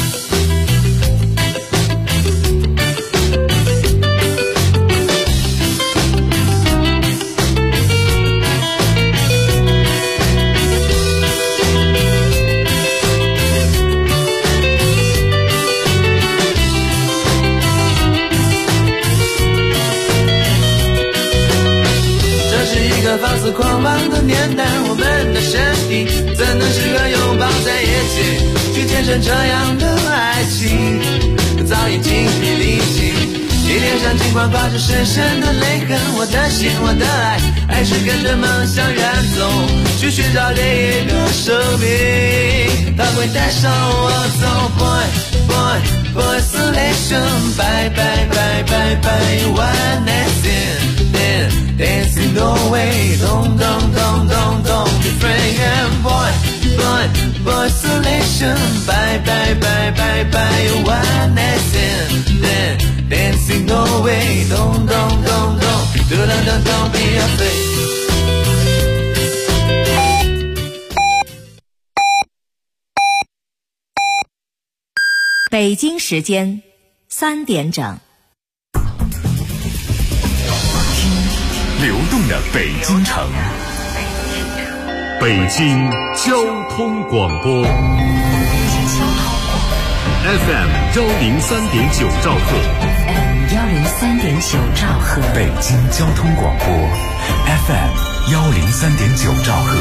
放肆狂妄的年代，我们的身体怎能适合拥抱在一起，去见证这样的爱情，早已精疲力尽。你脸上尽管挂着深深的泪痕，我的心，我的爱，还是跟着梦想远走，去寻找另一个生命，它会带上我走 boy isolation， bye bye bye bye bye one night stand dancing away， don't be afraid boy isolation， bye bye bye bye bye one night stand dancing away， don't be afraid。 北京时间3点整。 流动的北京城，北京交通广播 FM 103.9兆赫， 103.9兆赫， 北京交通广播 FM 103.9兆赫。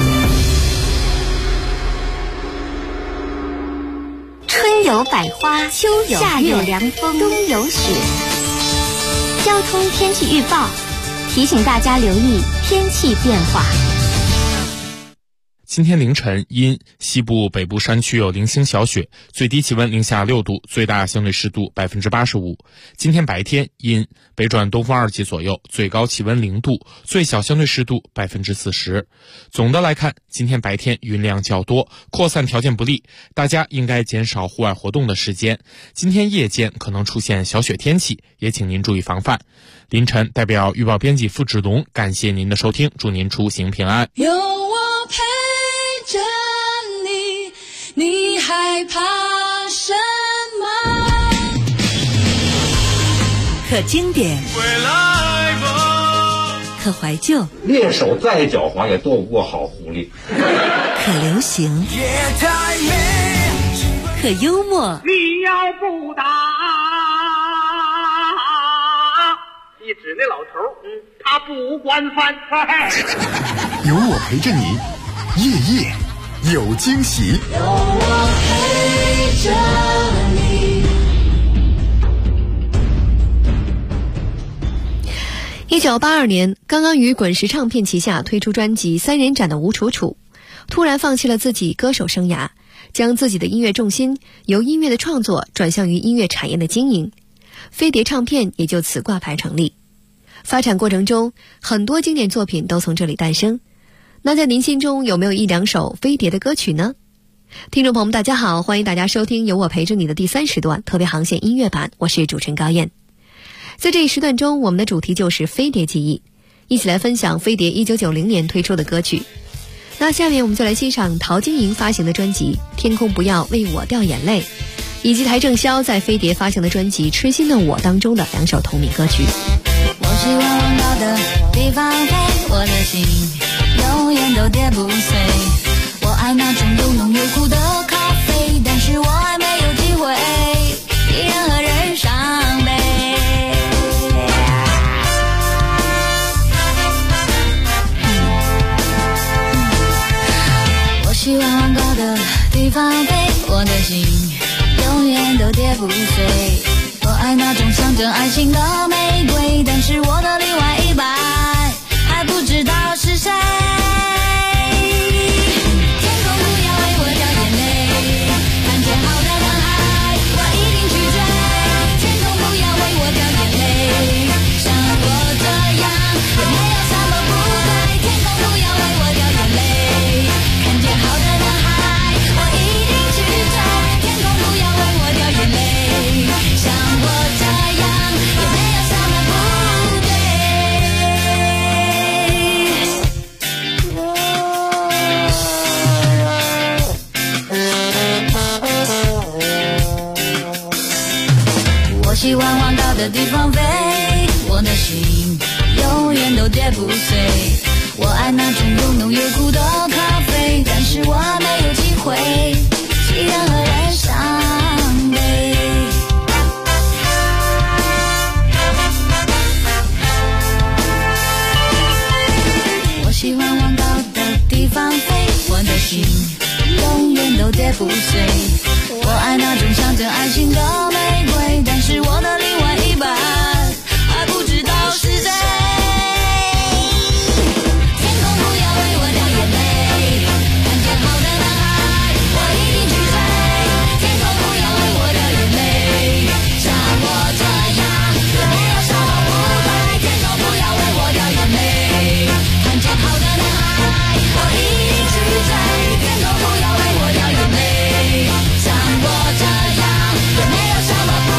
春有百花，秋有夏有凉风，冬有雪。交通天气预报提醒大家留意天气变化。 今天凌晨因西部北部山区有零星小雪，最低气温零下6度，最大相对湿度85%。今天白天因北转东风2级左右，最高气温0度，最小相对湿度40%。总的来看，今天白天云量较多，扩散条件不利，大家应该减少户外活动的时间。今天夜间可能出现小雪天气，也请您注意防范。凌晨代表预报编辑付志龙，感谢您的收听，祝您出行平安。 有我陪着你，你害怕什么？ 可经典，可怀旧， 猎手再狡猾也躲不过好狐狸。 可流行，可幽默。 你要不打，一指那老头，他不惯犯。 有我陪着你，夜夜有惊喜。 有我陪着你。 1982年，刚刚于滚石唱片旗下推出专辑《三人展》的吴楚楚，突然放弃了自己歌手生涯，将自己的音乐重心由音乐的创作转向于音乐产业的经营，飞碟唱片也就此挂牌成立。发展过程中，很多经典作品都从这里诞生。那在您心中有没有1-2首飞碟的歌曲呢？听众朋友们，大家好，欢迎大家收听由我陪着你的第3时段特别航线音乐版，我是主持人高燕。在这一时段中，我们的主题就是飞碟记忆，一起来分享飞碟1990年推出的歌曲。那下面我们就来欣赏陶晶莹发行的专辑《天空不要为我掉眼泪》，以及邰正宵在飞碟发行的专辑《痴心的我》当中的2首同名歌曲。 我希望往高的地方飞，我的心永远都跌不碎。我爱那种又浓又苦的咖啡，但是我还没有机会替任何人伤悲。我希望往高的地方飞，我的心永远都跌不碎。我爱那种象征爱情的玫瑰，但是我的另外一半还不知道是谁。天空不要为我掉眼泪，看见好的男孩我一定去追。天空不要为我掉眼泪，像我这样也没有什么不对。天空不要为我掉眼泪，看见好的男孩我一定去追。天空不要为我掉眼泪，像我这样也没有什么不对。我喜欢往高的地方飞，我的心永远都跌不碎。我爱那种又浓又苦的咖啡，但是我还没有机会替任何人伤悲。我喜欢往高的地方飞，我的心永远都跌不碎。我爱那种象征爱情的玫瑰，但是我的另外一半还不知道是谁。天空不要为我掉眼泪，看见好的男孩我一定去追。天空不要为我掉眼泪，像我这样也没有什么不对。天空不要为我掉眼泪，看见好的男孩我一定去追。天空不要为我掉眼泪，像我这样也没有什么不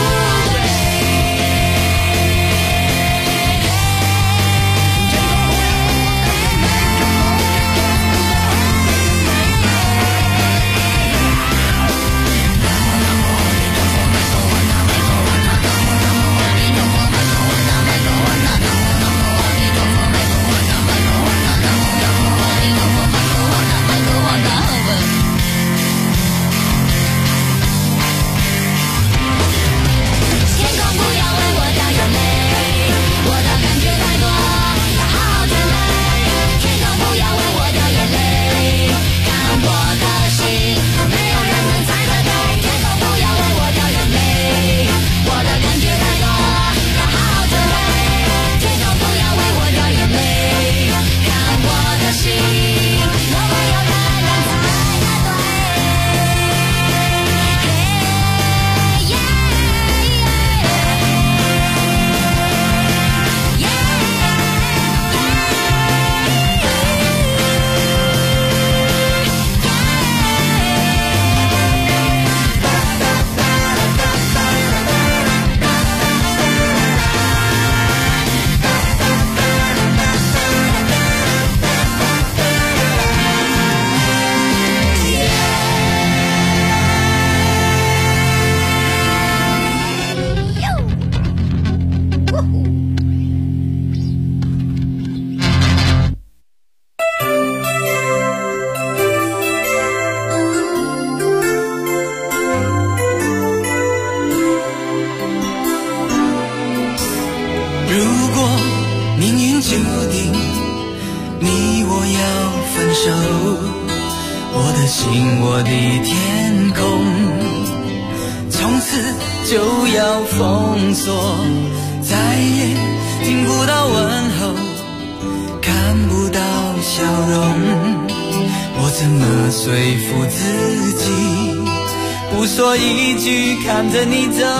手，我的心，我的天空，从此就要封锁，再也听不到问候，看不到笑容。我怎么说服自己，不说一句看着你走？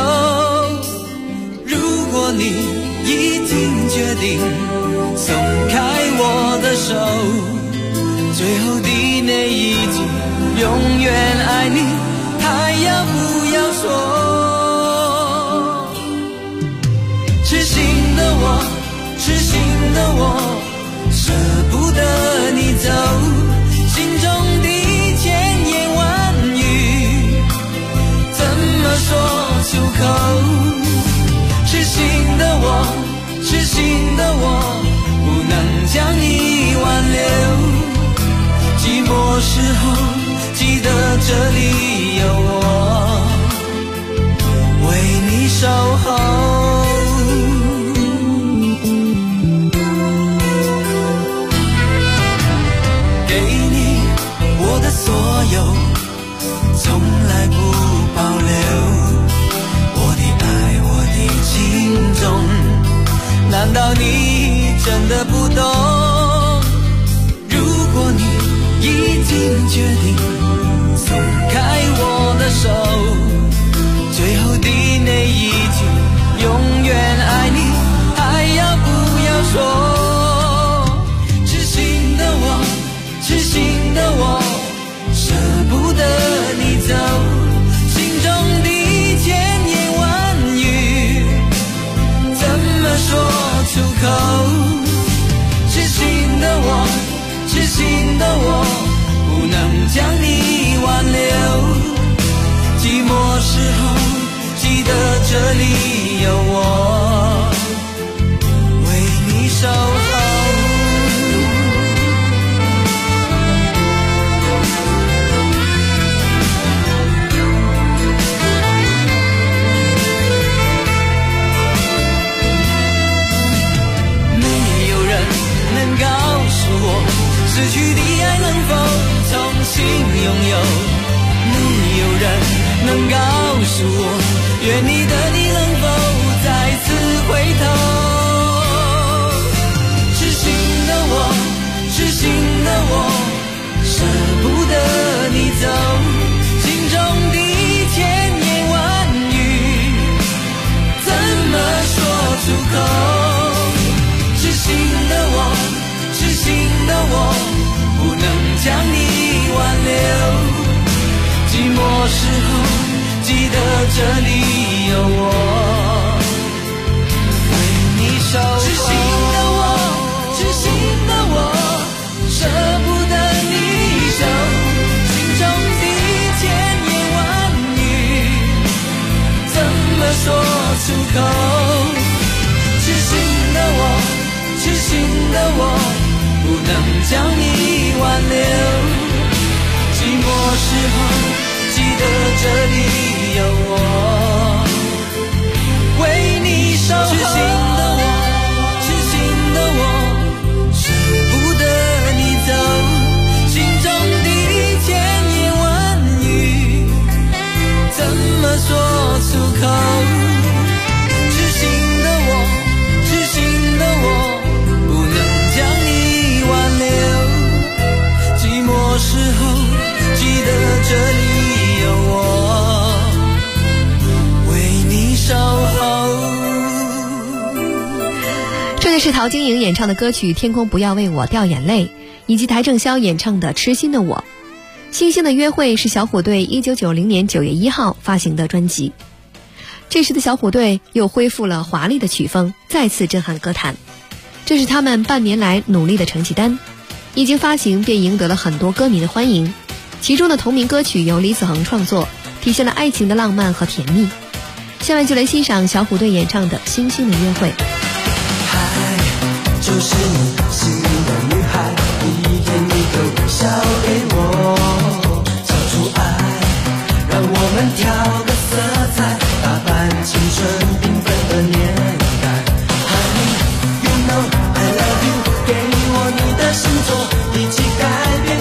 如果你已经决定松开我的手，最后的那一句永远爱你，还要不要说？痴心的我，痴心的我，舍不得你走，心中的千言万语怎么说出口？痴心的我，痴心的我，不能将你挽留，寂寞时候记得这里有我为你守候。给你我的所有，从来不保留，我的爱，我的情衷，难道你真的不懂？如果你已经决定松开我的手，最后的那一句永远爱你，还要不要说？痴心的我，痴心的我，舍不得你走，心中的千言万语怎么说出口？痴心的我，痴心的我，不能将你挽留，寂寞时候记得这里有我为你守候。失去的爱能否重新拥有？没有人能告诉我，愿你的你能否再次回头？痴心的我，痴心的我，舍不得你走，心中的千言万语怎么说出口？痴心的我，痴心的我，不能将你挽留，寂寞时候记得这里有我为你守候。痴心的我，痴心的我，舍不得你走，心中的千言万语怎么说出口？痴心的我，痴心的我，不能将你挽留，寂寞时候记得这里有我为你守候。痴心的我，痴心的我，舍不得你走，心中的千言万语怎么说出口？痴心的我，痴心的我，不能将你挽留，寂寞时候记得这里有我为你守候。 这就是陶晶莹演唱的歌曲《天空不要为我掉眼泪》，以及邰正宵演唱的《痴心的我》。星星的约会是小虎队1990年9月1号发行的专辑。这时的小虎队又恢复了华丽的曲风，再次震撼歌坛。这是他们半年来努力的成绩单，一经发行便赢得了很多歌迷的欢迎。其中的同名歌曲由李子恒创作，体现了爱情的浪漫和甜蜜。下面就来欣赏小虎队演唱的《星星的约会》。 爱就是你心里的女孩，一天一个微笑给我，找出爱，让我们调个色彩，打扮青春缤纷的年代。Honey, you know I love you， 给我你的星座，一起改变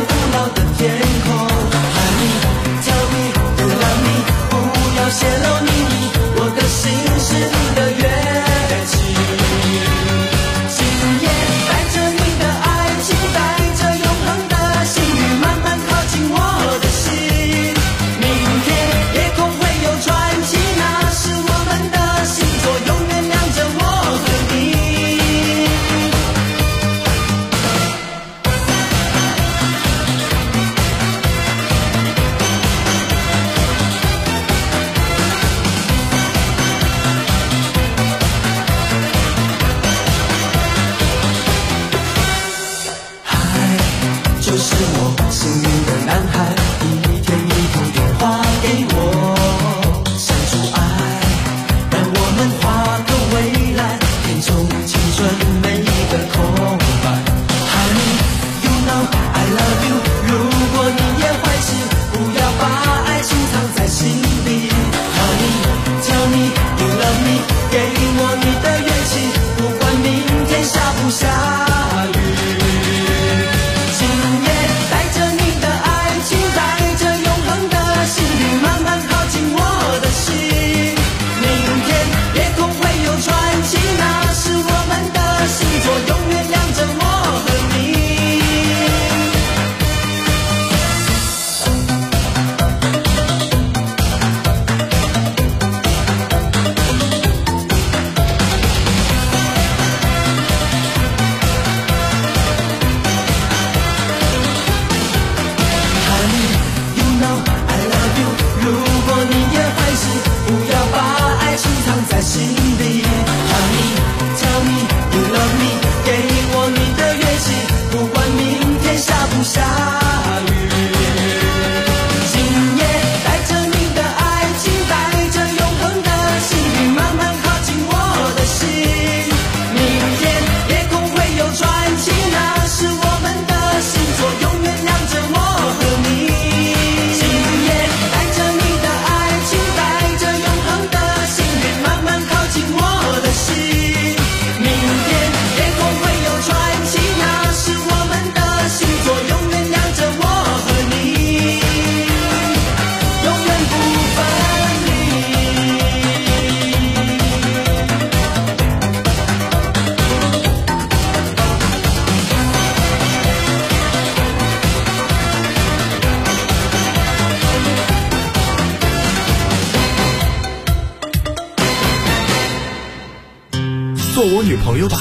我女朋友吧。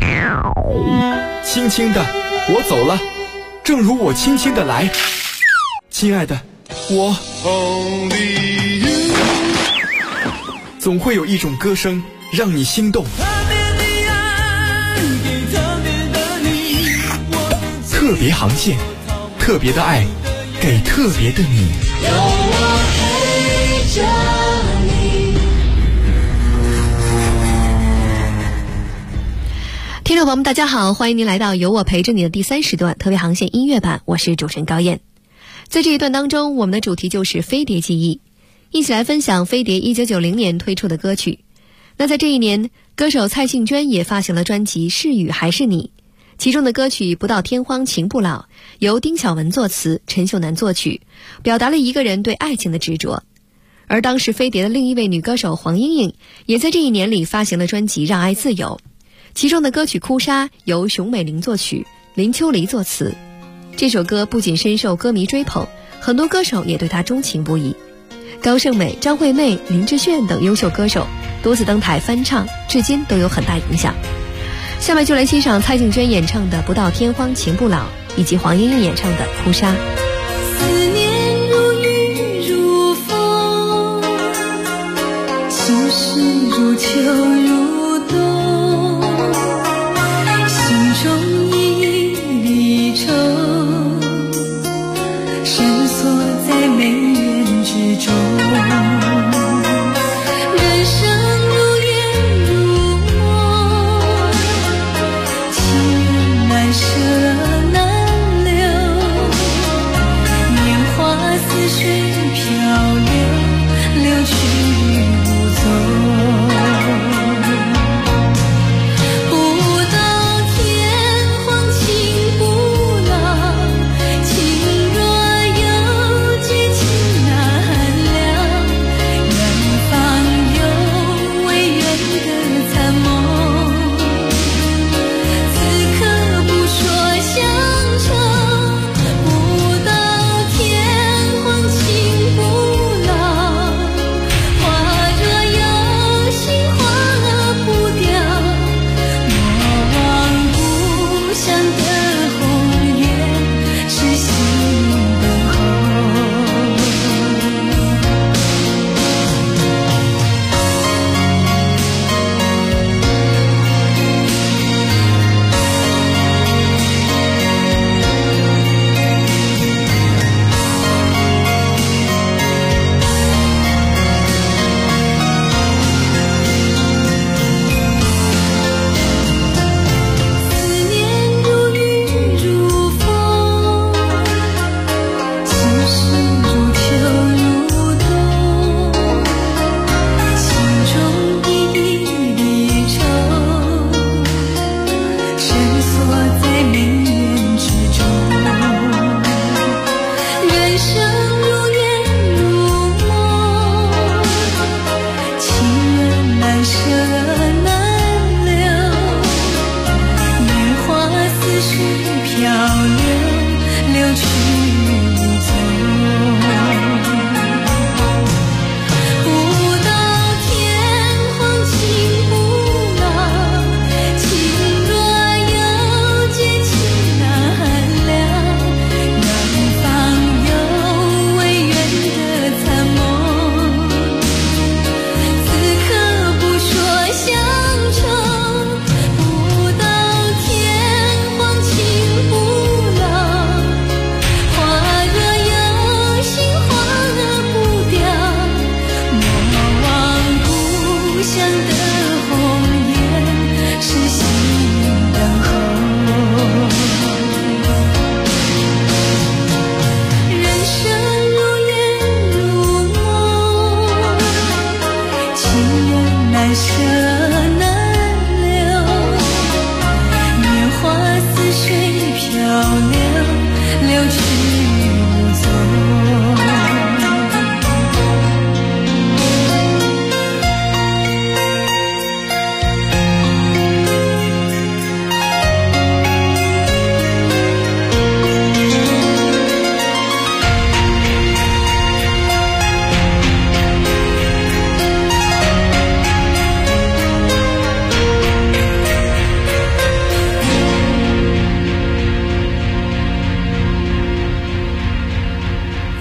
轻轻的，我走了，正如我轻轻的来。亲爱的，我总会有一种歌声让你心动。特别航线，特别的爱，给特别的你。有我陪着你。 听众朋友们大家好，欢迎您来到有我陪着你的第3时段特别航线音乐版，我是主持人高燕。在这一段当中，我们的主题就是飞碟记忆，一起来分享飞碟1990年推出的歌曲。那在这一年，歌手蔡幸娟也发行了专辑《是雨还是你》，其中的歌曲《不到天荒情不老》由丁晓雯作词，陈秀楠作曲，表达了一个人对爱情的执着。而当时飞碟的另一位女歌手黄莺莺也在这一年里发行了专辑《让爱自由》，其中的歌曲《哭砂》由熊美玲作曲，林秋离作词。这首歌不仅深受歌迷追捧，很多歌手也对她钟情不已。高胜美、张惠妹、林志炫等优秀歌手多次登台翻唱，至今都有很大影响。下面就来欣赏蔡幸娟演唱的《不到天荒情不老》，以及黄莺莺演唱的《哭砂》。 思念如雨如风，心事如秋如冬，心中一粒愁，深锁在眉眼之中。人生如烟如梦，情缘难舍难留，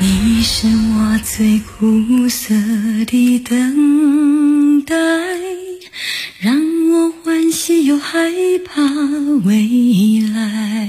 你是我最苦涩的等待，让我欢喜又害怕未来。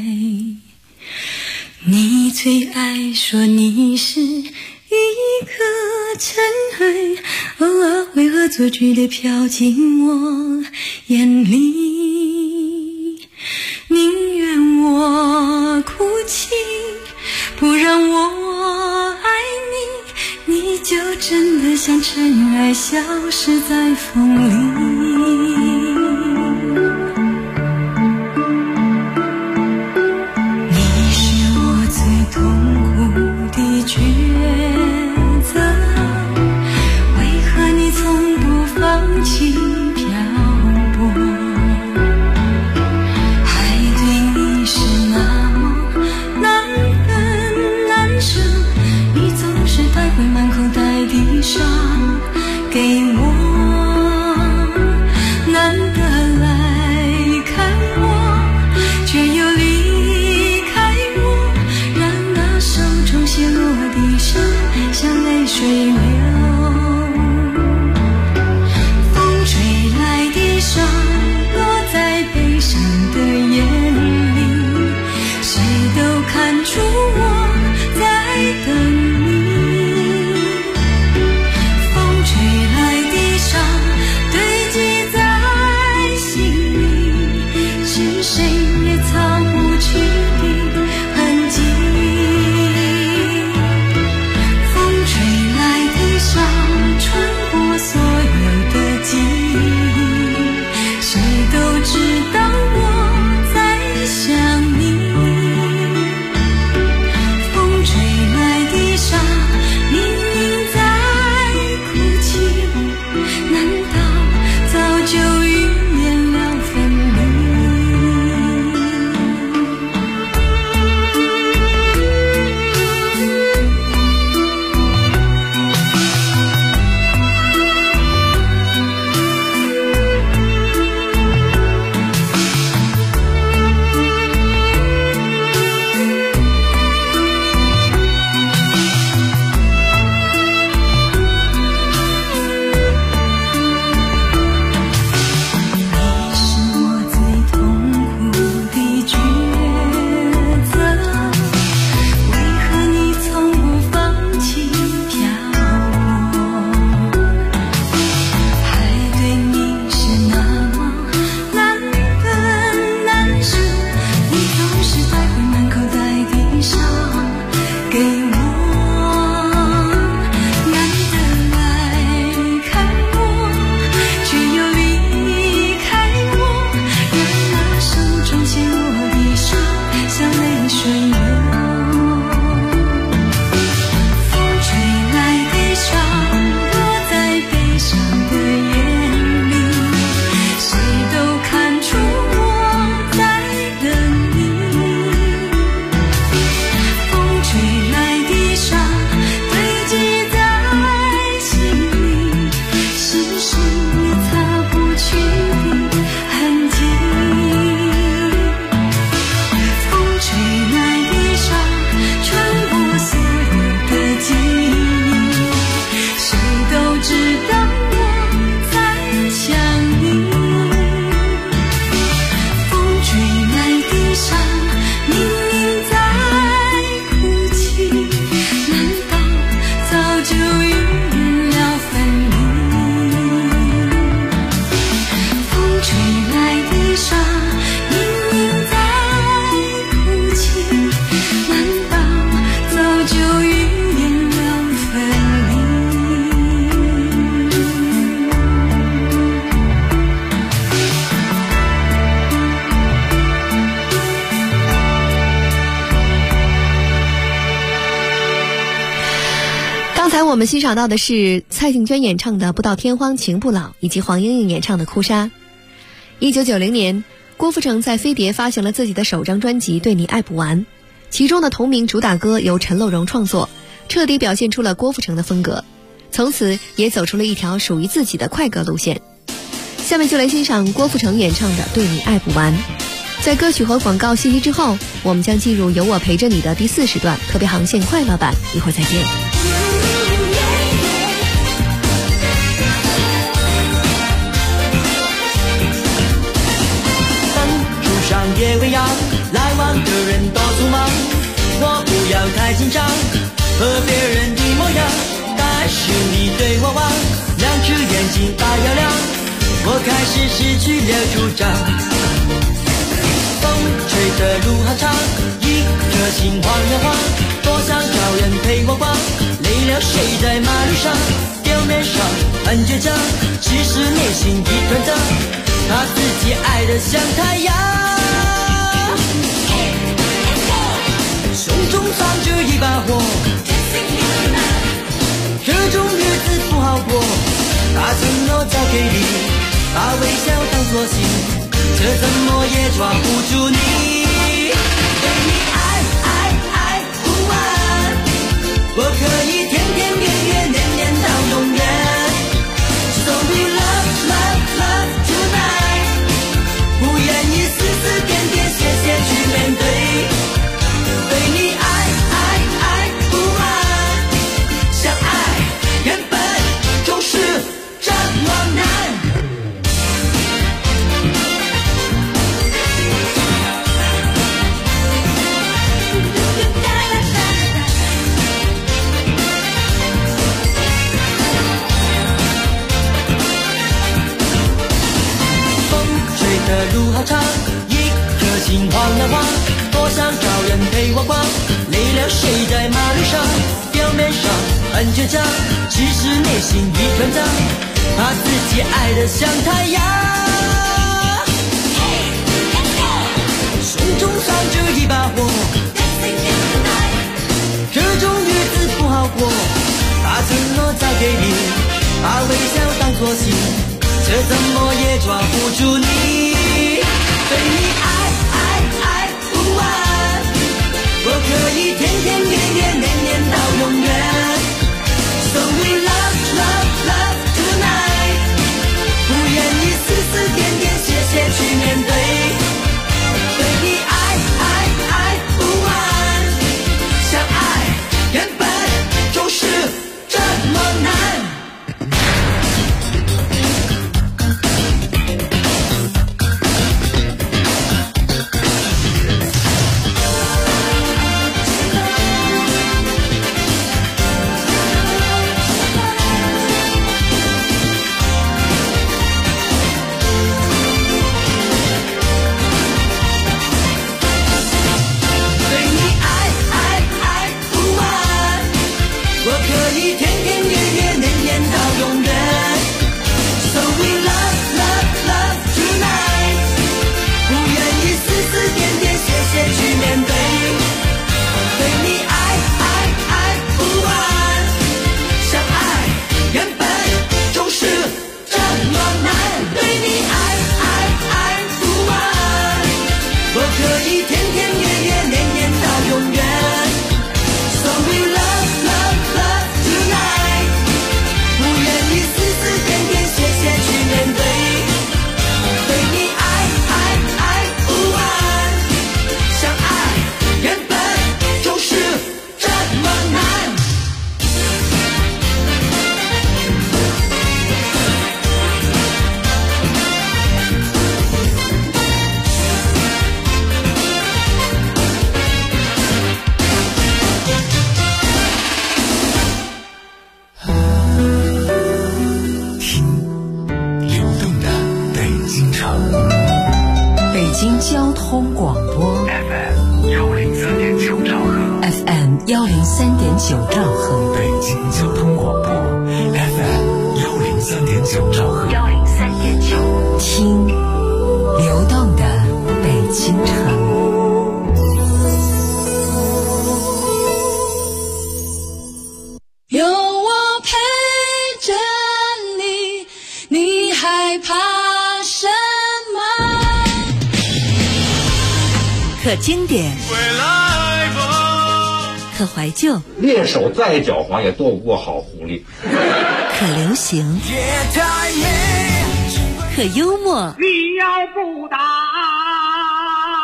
你最爱说你是一颗尘埃，偶尔会恶作剧地飘进我眼里，宁愿我哭泣，不让我爱你，你就真的像尘埃消失在风里。 我们欣赏到的是蔡幸娟演唱的《不到天荒情不老》，以及黄莺莺演唱的《哭砂》。1990年，郭富城在飞碟发行了自己的首张专辑《对你爱不完》，其中的同名主打歌由陈乐融创作，彻底表现出了郭富城的风格，从此也走出了一条属于自己的快歌路线。下面就来欣赏郭富城演唱的《对你爱不完》。 在歌曲和广告信息之后，我们将进入有我陪着你的第4时段特别航线快乐版，一会儿再见。 树上也未央，来往的人多匆忙，我不要太紧张，和别人一模样，但是你对我望，两只眼睛发耀亮，我开始失去了主张。风吹的路好长，一颗心晃呀晃，多想找人陪我逛，累了睡在马路上，表面上很倔强，其实内心一团糟，他自己爱得像太阳，胸中藏着一把火，这种日子不好过，他承诺交给你，把微笑当作信，这怎么也抓不住你，对你爱不完，我可以天天月月年年到永远， So we love tonight， 不愿意丝丝点点谢谢去面对，对你爱不完，相爱原本就是这么难。的路好长，一颗心晃呀晃，多想找人陪我逛，累了睡在马路上，表面上很倔强，其实内心一团糟，他自己爱得像太阳，胸中藏着一把火，这种日子不好过，把承诺交给你，把微笑当作信，这怎么也抓不住你，对你爱不完，我可以天天月月年年到永远， So we love tonight， 不愿意丝丝点点谢谢去面对，对你爱不完，相爱原本就是这么难。 103.9兆赫， 北京交通广播 FM 103.9兆赫 ，103.9， 听流动的北京城。 有我陪着你，你害怕什么？ 可经典，可怀旧， 猎手再狡猾也斗不过好狐狸。 可流行，可幽默。 你要不答。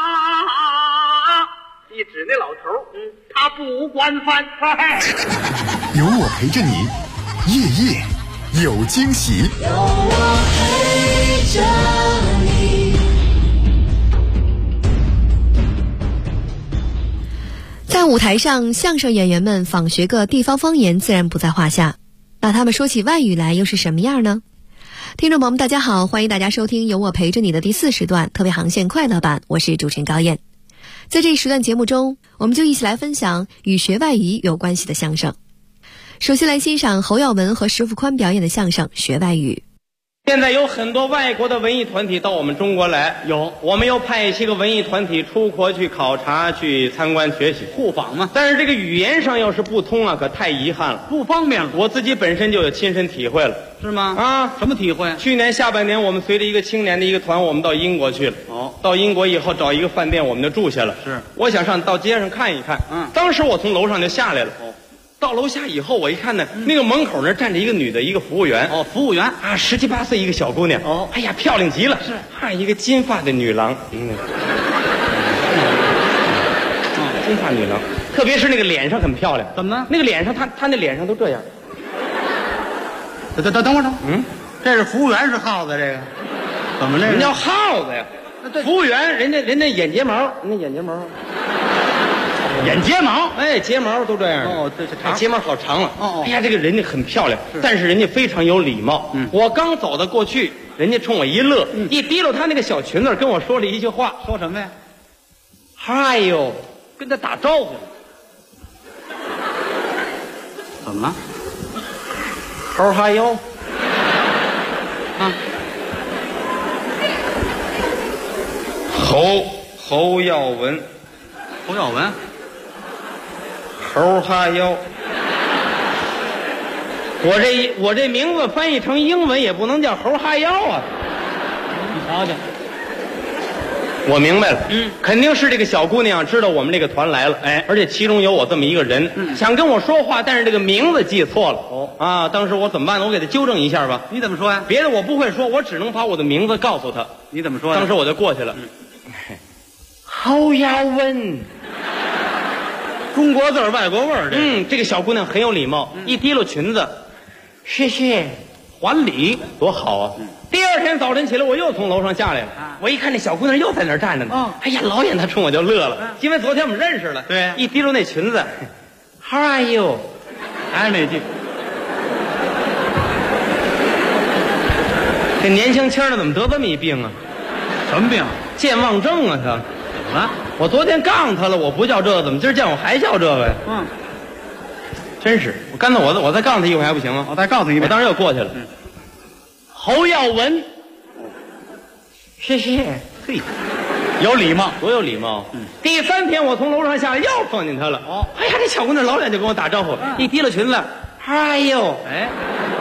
一指那老头，他不管饭。 有我陪着你，夜夜有惊喜。 有我陪着你。 在舞台上，相声演员们仿学个地方方言自然不在话下。那他们说起外语来又是什么样呢？听众朋友们大家好，欢迎大家收听有我陪着你的第4时段特别航线快乐版，我是主持人高燕。在这一时段节目中，我们就一起来分享与学外语有关系的相声。首先来欣赏侯耀文和石富宽表演的相声《学外语》。 现在有很多外国的文艺团体到我们中国来，我们又派一些个文艺团体出国去考察、去参观学习、 互访嘛。 但是这个语言上要是不通啊，可太遗憾了， 不方便了。 我自己本身就有亲身体会了， 是吗？ 啊， 什么体会？ 去年下半年，我们随着一个青年的一个团，我们到英国去了。到英国以后找一个饭店，我们就住下了。 是， 我想到街上看一看。当时我从楼上就下来了。到楼下以后，我一看呢，那个门口那站着一个女的，一个服务员。 服务员啊，17、18岁一个小姑娘。哎呀，漂亮极了。 是， 一个金发的女郎。金发女郎，特别是那个脸上很漂亮。 怎么了？ 那个脸上，她那脸上都这样。 等会儿，这是服务员是耗子，这个怎么了？ 人叫耗子呀。服务员，人家眼睫毛，眼睫毛，哎，睫毛都这样。 这睫毛好长了。哎呀，这个人家很漂亮，但是人家非常有礼貌。我刚走到过去，人家冲我一乐，一提溜他那个小裙子，跟我说了一句话。 说什么呀 ？How are you？ 跟他打招呼。怎么了 ？How are you？ 侯耀文。 侯耀文。 猴哈腰，我这名字翻译成英文也不能叫猴哈腰啊！ 你瞧瞧， 我明白了，肯定是这个小姑娘知道我们这个团来了，而且其中有我这么一个人，想跟我说话，但是这个名字记错了。当时我怎么办呢？我给他纠正一下吧。 你怎么说呀？ 别的我不会说，我只能把我的名字告诉他。 你怎么说呀？ 当时我就过去了。侯耀文。 中国字外国味儿， 这个小姑娘很有礼貌，一提溜裙子，谢谢， 还礼， 多好啊！第二天早晨起来，我又从楼上下来了，我一看那小姑娘又在那儿站着呢，哎呀，老远她冲我就乐了，因为昨天我们认识了， 对， 一提溜那裙子 ，How are you？ 还那句， 这年轻轻的怎么得这么一病啊？ 什么病？ 健忘症啊，他。 怎么了？ 我昨天杠他了，我不叫这个，怎么今儿见我还叫这个呀？真是，干脆我再杠他一回还不行吗？ 我再告诉你， 我当时又过去了。侯耀文，谢谢。 嘿，有礼貌， 多有礼貌。第3天我从楼上下来又碰见他了。哎呀，这小姑娘老远就跟我打招呼，一提了裙子 ，How are you？ 哎，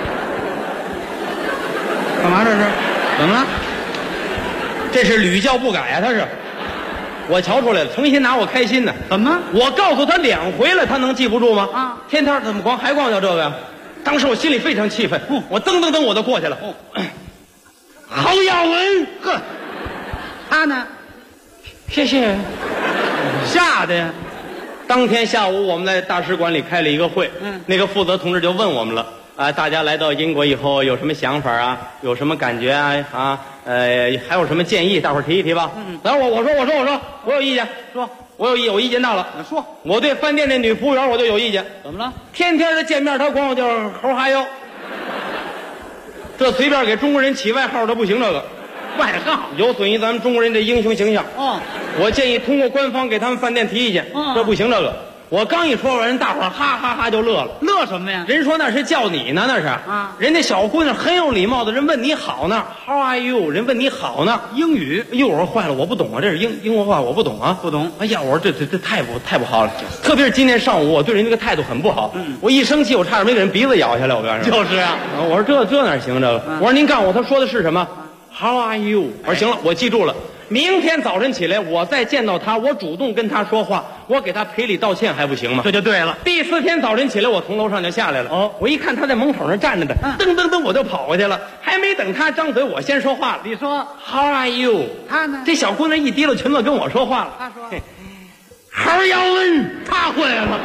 干嘛这是？怎么了？ 这是屡教不改啊，他是。我瞧出来了，重新拿我开心呢。 怎么？ 我告诉他2回了，他能记不住吗？天天怎么还光叫这个呀？当时我心里非常气愤，我噔我就过去了。侯耀文， 呵，他呢？ 谢谢。 吓的呀！ 当天下午我们在大使馆里开了一个会，那个负责同志就问我们了。大家来到英国以后有什么想法啊？有什么感觉啊？还有什么建议？大伙儿提一提吧。等会儿我说，我有意见。 说， 我有意见到了。 说， 我对饭店那女服务员我就有意见。 怎么了？ 天天的见面，她管我叫猴哈腰。这随便给中国人起外号都不行，这个外号有损于咱们中国人的英雄形象。我建议通过官方给他们饭店提意见。这不行，这个。我刚一说完，人大伙儿哈哈哈就乐了。 乐什么呀？ 人说那是叫你呢，那是人家小姑娘很有礼貌的，人问你好呢 ，How are you？ 人问你好呢， 英语。 我说坏了，我不懂啊，这是英国话，我不懂啊， 不懂。 哎呀，我说这太不好了，特别是今天上午，我对人这个态度很不好。我一生气，我差点没给人鼻子咬下来。我告诉你， 就是啊。 我说这哪行？这个，我说您告诉我他说的是什么 ？How are you？ 我说行了，我记住了。明天早晨起来，我再见到他，我主动跟他说话，我给他赔礼道歉，还不行吗？ 这就对了。 第4天早晨起来，我从楼上就下来了。我一看他在门口那站着呢，噔，我就跑过去了。还没等他张嘴，我先说话了。 你说 How are you？ 他呢？ 这小姑娘一提溜裙子跟我说话了。 他说孩姚文他会了。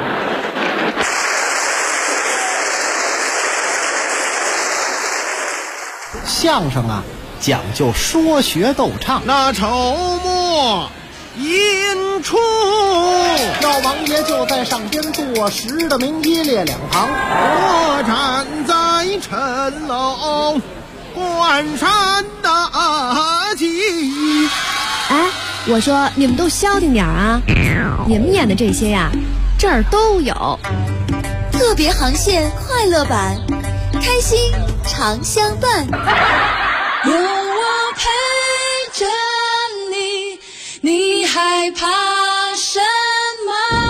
相声啊，讲究说学逗唱。 那筹末引出， 老王爷就在上边坐实的名一列两旁， 我站在陈楼关山大吉。 哎，我说你们都消停点啊！你们演的这些呀，这儿都有。 特别航线快乐版，开心常相伴。 有我陪着你，你害怕什么？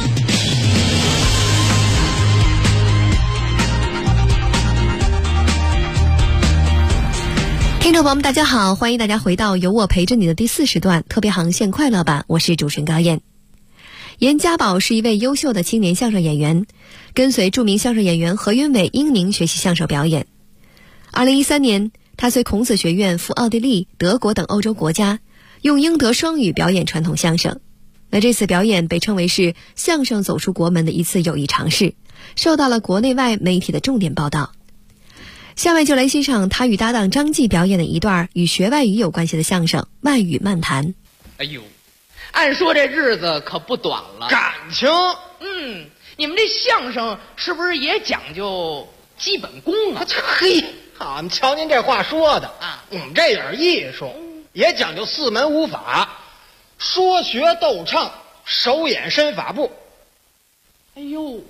听众朋友们大家好，欢迎大家回到有我陪着你的第4时段特别航线快乐版，我是主持人高燕。严家宝是一位优秀的青年相声演员，跟随著名相声演员何云伟、英宁学习相声表演。2013年，他随孔子学院赴奥地利、德国等欧洲国家，用英德双语表演传统相声。那这次表演被称为是相声走出国门的一次有益尝试，受到了国内外媒体的重点报道。下面就来欣赏他与搭档张继表演的一段与学外语有关系的相声《外语漫谈》。 哎呦，按说这日子可不短了。 感情， 你们这相声是不是也讲究基本功啊？ 嘿，好，你瞧您这话说的啊，我们这也是艺术，也讲究4门5法：说学逗唱、手眼身法步。 哎呦，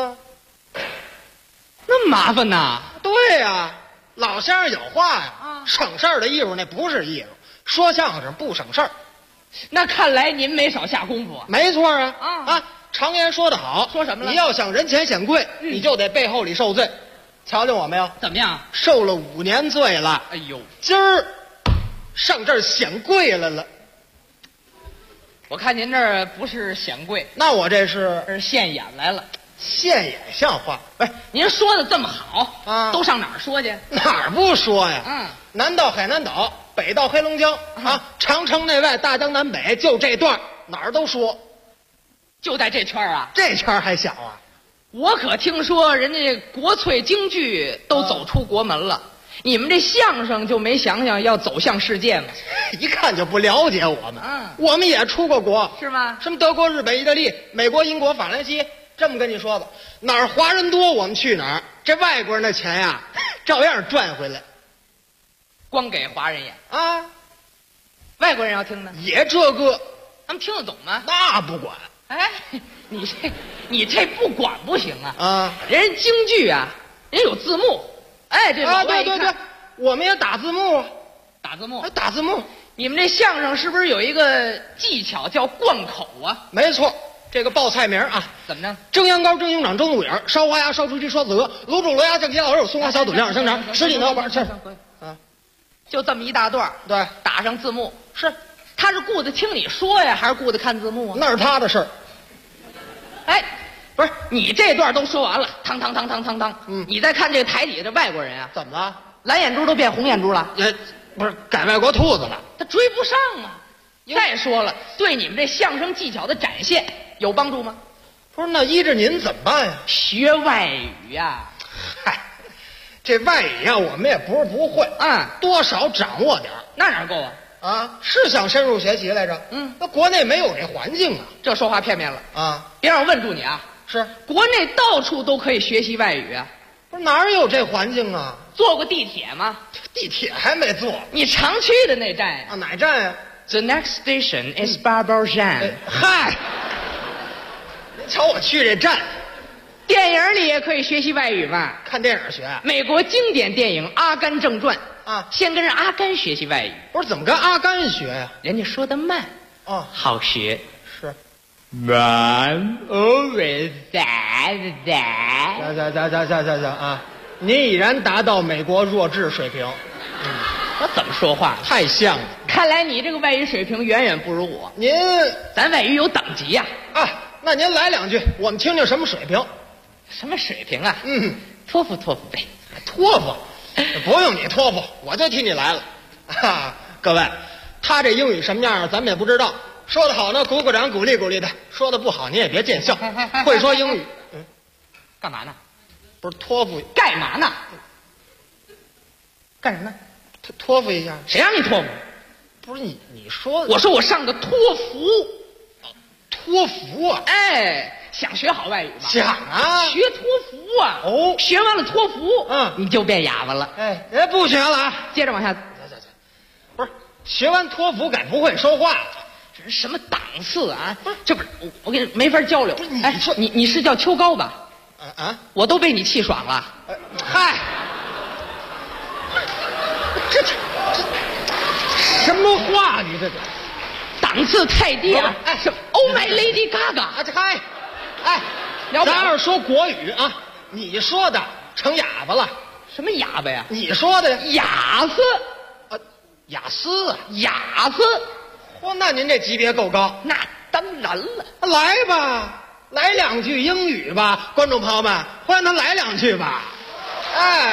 那么麻烦呐？ 对呀，老先生有话呀，省事儿的艺术那不是艺术，说相声不省事儿。 那看来您没少下功夫啊。 没错啊，常言说得好， 说什么了？ 你要想人前显贵，你就得背后里受罪。瞧见我没有？ 怎么样？ 受了5年罪了。 哎呦， 今儿上这儿显贵来了。 我看您这儿不是显贵， 那我这是现眼来了。 现眼像话？ 哎，您说的这么好啊， 都上哪儿说去？ 哪儿不说呀？南到海南岛，北到黑龙江啊，长城内外，大江南北，就这段哪儿都说。 就在这圈啊？ 这圈还小啊？ 我可听说人家国粹京剧都走出国门了，你们这相声就没想想要走向世界吗？ 一看就不了解我们。我们也出过国， 是吗？ 什么德国、日本、意大利、美国、英国、法兰西。这么跟你说吧，哪儿华人多我们去哪儿，这外国人的钱呀照样赚回来。 光给华人演啊， 外国人要听呢也这个， 他们听得懂吗？ 那不管。 哎，你这不管不行啊！ 人京剧啊，人有字幕。哎，这老外一看， 对，我们也打字幕。 打字幕？ 打字幕。 你们这相声是不是有一个技巧叫贯口啊？ 没错。这个报菜名啊， 怎么着？ 蒸羊羔、蒸熊掌、蒸鹿眼、烧花鸭、烧雏鸡、烧子鹅、卤煮罗鸭、酱鸡老肉、松花小肚、两耳香肠、什锦脑板， 就这么一大段。 对， 打上字幕。 是， 他是顾着听你说呀，还是顾着看字幕啊？ 那是他的事儿。 哎，不是，你这段都说完了，当当，你再看这台底下这外国人啊， 怎么了？ 蓝眼珠都变红眼珠了？ 不是改外国兔子了？ 他追不上啊。再说了，对你们这相声技巧的展现有帮助吗？ 不是，那依着您怎么办呀？ 学外语呀。 嗨，这外语呀，我们也不是不会，多少掌握点儿。 那哪够啊？ 啊，是想深入学习来着。那国内没有这环境啊。 这说话片面了啊！ 别让我问住你啊。 是， 国内到处都可以学习外语啊。 不是哪有这环境啊？ 坐过地铁吗？ 地铁还没坐。 你常去的那站啊？哪站呀 ？The next station is Barbarossa。 嗨，您瞧我去这站， 电影里也可以学习外语嘛？ 看电影学。 美国经典电影《阿甘正传》 啊， 先跟着阿甘学习外语。 不是怎么跟阿甘学呀？ 人家说的慢，好学。 是。 Run over that。 行啊！您已然达到美国弱智水平。 我怎么说话？ 太像了。 看来你这个外语水平远远不如我。咱外语有等级呀。 那您来2句，我们听听什么水平？ 什么水平啊？托福呗。 托福？不用你托付，我就替你来了。各位，他这英语什么样咱们也不知道， 说得好呢，鼓鼓掌，鼓励鼓励他；说的不好，你也别见笑。会说英语， 干嘛呢？ 不是托付？ 干嘛呢？干什么呢？ 托付一下。 谁让你托付？ 不是你说的。 我说我上的托福。 托福啊？ 哎，想学好外语吗？ 想啊， 学托福啊。 哦， 学完了托福，你就变哑巴了。 哎，不学了啊！ 接着往下。 不是学完托福改不会说话了。 这是什么档次啊？这不是我跟你没法交流。 不是你说你是叫秋高吧？我都被你气爽了。 嗨，这什么话？你这档次太低啊！哎，什么 ？Oh my Lady Gaga！ 啊，这嗨，哎，咱要是说国语啊，你说的成哑巴了。 什么哑巴呀？ 你说的呀？ 雅思啊，雅思啊， 雅思。 嚯，那您这级别够高。 那当然了， 来吧，来两句英语吧，观众朋友们，欢迎他来两句吧。哎，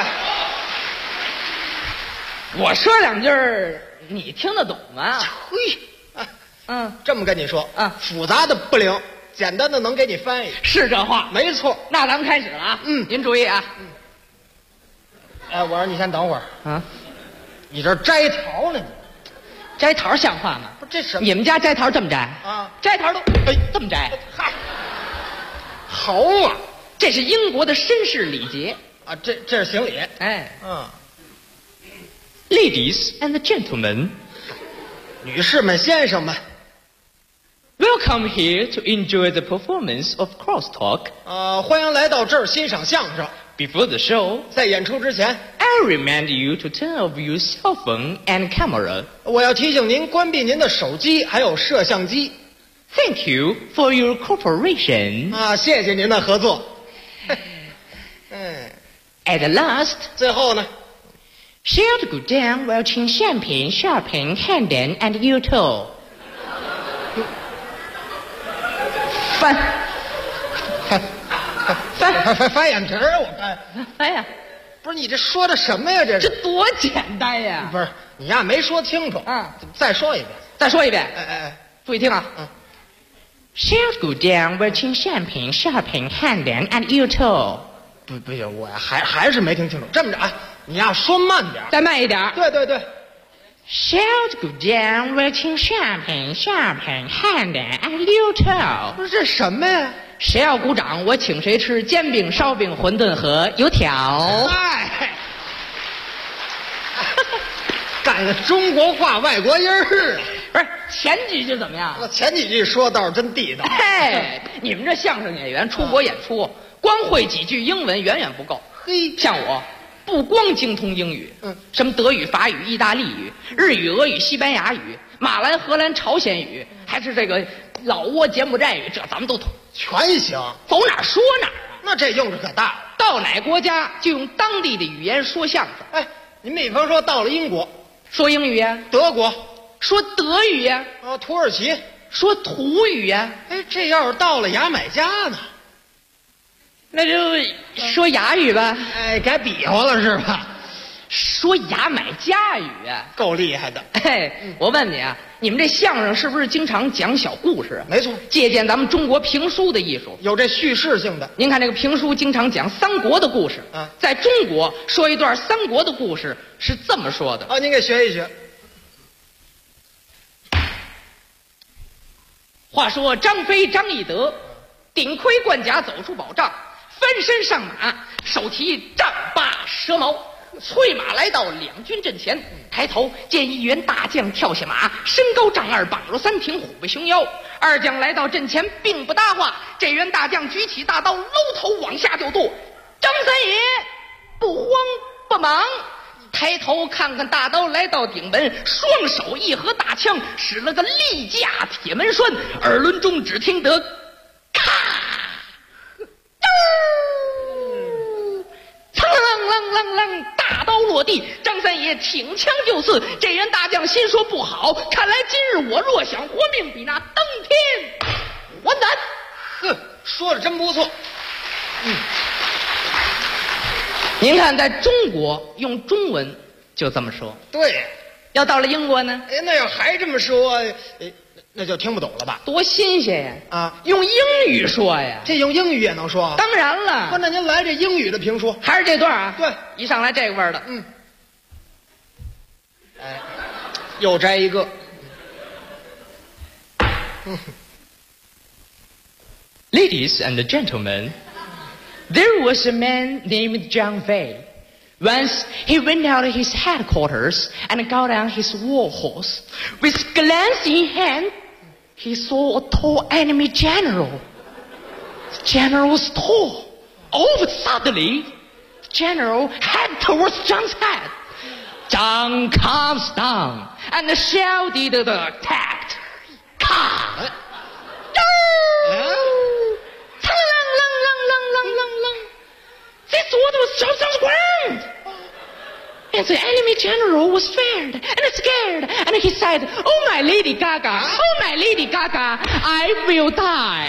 我说两句儿，你听得懂吗？ 嘿，这么跟你说啊，复杂的不灵，简单的能给你翻译， 是这话， 没错。 那咱们开始了啊。您注意啊。 哎，我说你先等会儿啊，你这摘桃呢？ 摘桃像话吗？ 不，这什么？ 你们家摘桃这么摘啊？ 摘桃都这么摘？ 嗨，好啊， 这是英国的绅士礼节啊，这是行礼。 哎 ，Ladies and gentlemen， 女士们、先生们 ，Welcome here to enjoy the performance of Crosstalk。 欢迎来到这儿欣赏相声。 Before the show， 在演出之前 ，I remind you to turn off your cell phone and camera。 我要提醒您关闭您的手机还有摄像机。 Thank you for your cooperation。 啊，谢谢您的合作。 At last， 最后呢 ，Shall go down while chin champagne, shopping, Hendon and you too。 翻眼皮儿，我看。 哎呀， 不是你这说的什么呀？这多简单呀！ 不是你呀，没说清楚啊！再说一遍， 再说一遍。 哎， 注意听啊 ！Shall go down while chin champagne, shopping, Hendon and you too。 不行，我呀还是没听清楚。这么着啊，你呀说慢点， 再慢一点。 对。 Shall go down while chin champagne, shopping, Hendon and you too。 不是这什么呀？ 谁要鼓掌，我请谁吃煎饼、烧饼、馄饨和油条。 哎，干个中国话外国音儿， 不是前几句怎么样？ 我前几句说倒是真地道。 哎，你们这相声演员出国演出，光会几句英文远远不够。 嘿， 像我不光精通英语，什么德语、法语、意大利语、日语、俄语、西班牙语、马兰、荷兰、朝鲜语，还是这个老挝、柬埔寨语，这咱们都通。 全行， 走哪儿说哪儿啊！ 那这用处可大了。 到哪国家就用当地的语言说相声。 哎，您比方说到了英国， 说英语呀； 德国说德语呀； 土耳其说土语呀。 哎，这要是到了牙买加呢， 那就说哑语吧。 哎，该比划了是吧？ 说牙买加语啊， 够厉害的。 哎，我问你啊，你们这相声是不是经常讲小故事啊？ 没错， 借鉴咱们中国评书的艺术， 有这叙事性的。 您看这个评书经常讲三国的故事啊， 在中国说一段三国的故事是这么说的啊，您给学一学。 话说张飞张翼德顶盔贯甲走出宝帐，翻身上马，手提丈八蛇矛，催马来到两军阵前，抬头见一员大将跳下马，身高丈二，膀若三庭，虎背熊腰。二将来到阵前，并不搭话，这员大将举起大刀，搂头往下就剁。张三爷不慌不忙，抬头看看大刀来到顶门，双手一合大枪，使了个力架铁门栓，耳轮中只听得咔，噌啷啷啷，大刀落地，张三爷挺枪就刺。这员大将心说不好，看来今日我若想活命，比那登天还难。 呵，说的真不错。 您看，在中国用中文就这么说， 对。 要到了英国呢？ 哎，那要还这么说， 那就听不懂了吧？ 多新鲜呀！ 啊， 用英语说呀， 这用英语也能说？ 当然了。 那您来这英语的评书， 还是这段啊？ 对， 一上来这个味儿的， 哎，又摘一个。 Ladies and gentlemen, there was a man named John Fay. Once he went out of his headquarters and got on his war horse. With glance in hand, he saw a tall enemy general. The general was tall. All of a sudden, the general headed towards John's head. John comes down and shouted the attack. Cut! This water was just on the ground. And the enemy general was feared and scared. And he said, "Oh, my Lady Gaga, oh, my Lady Gaga, I will die."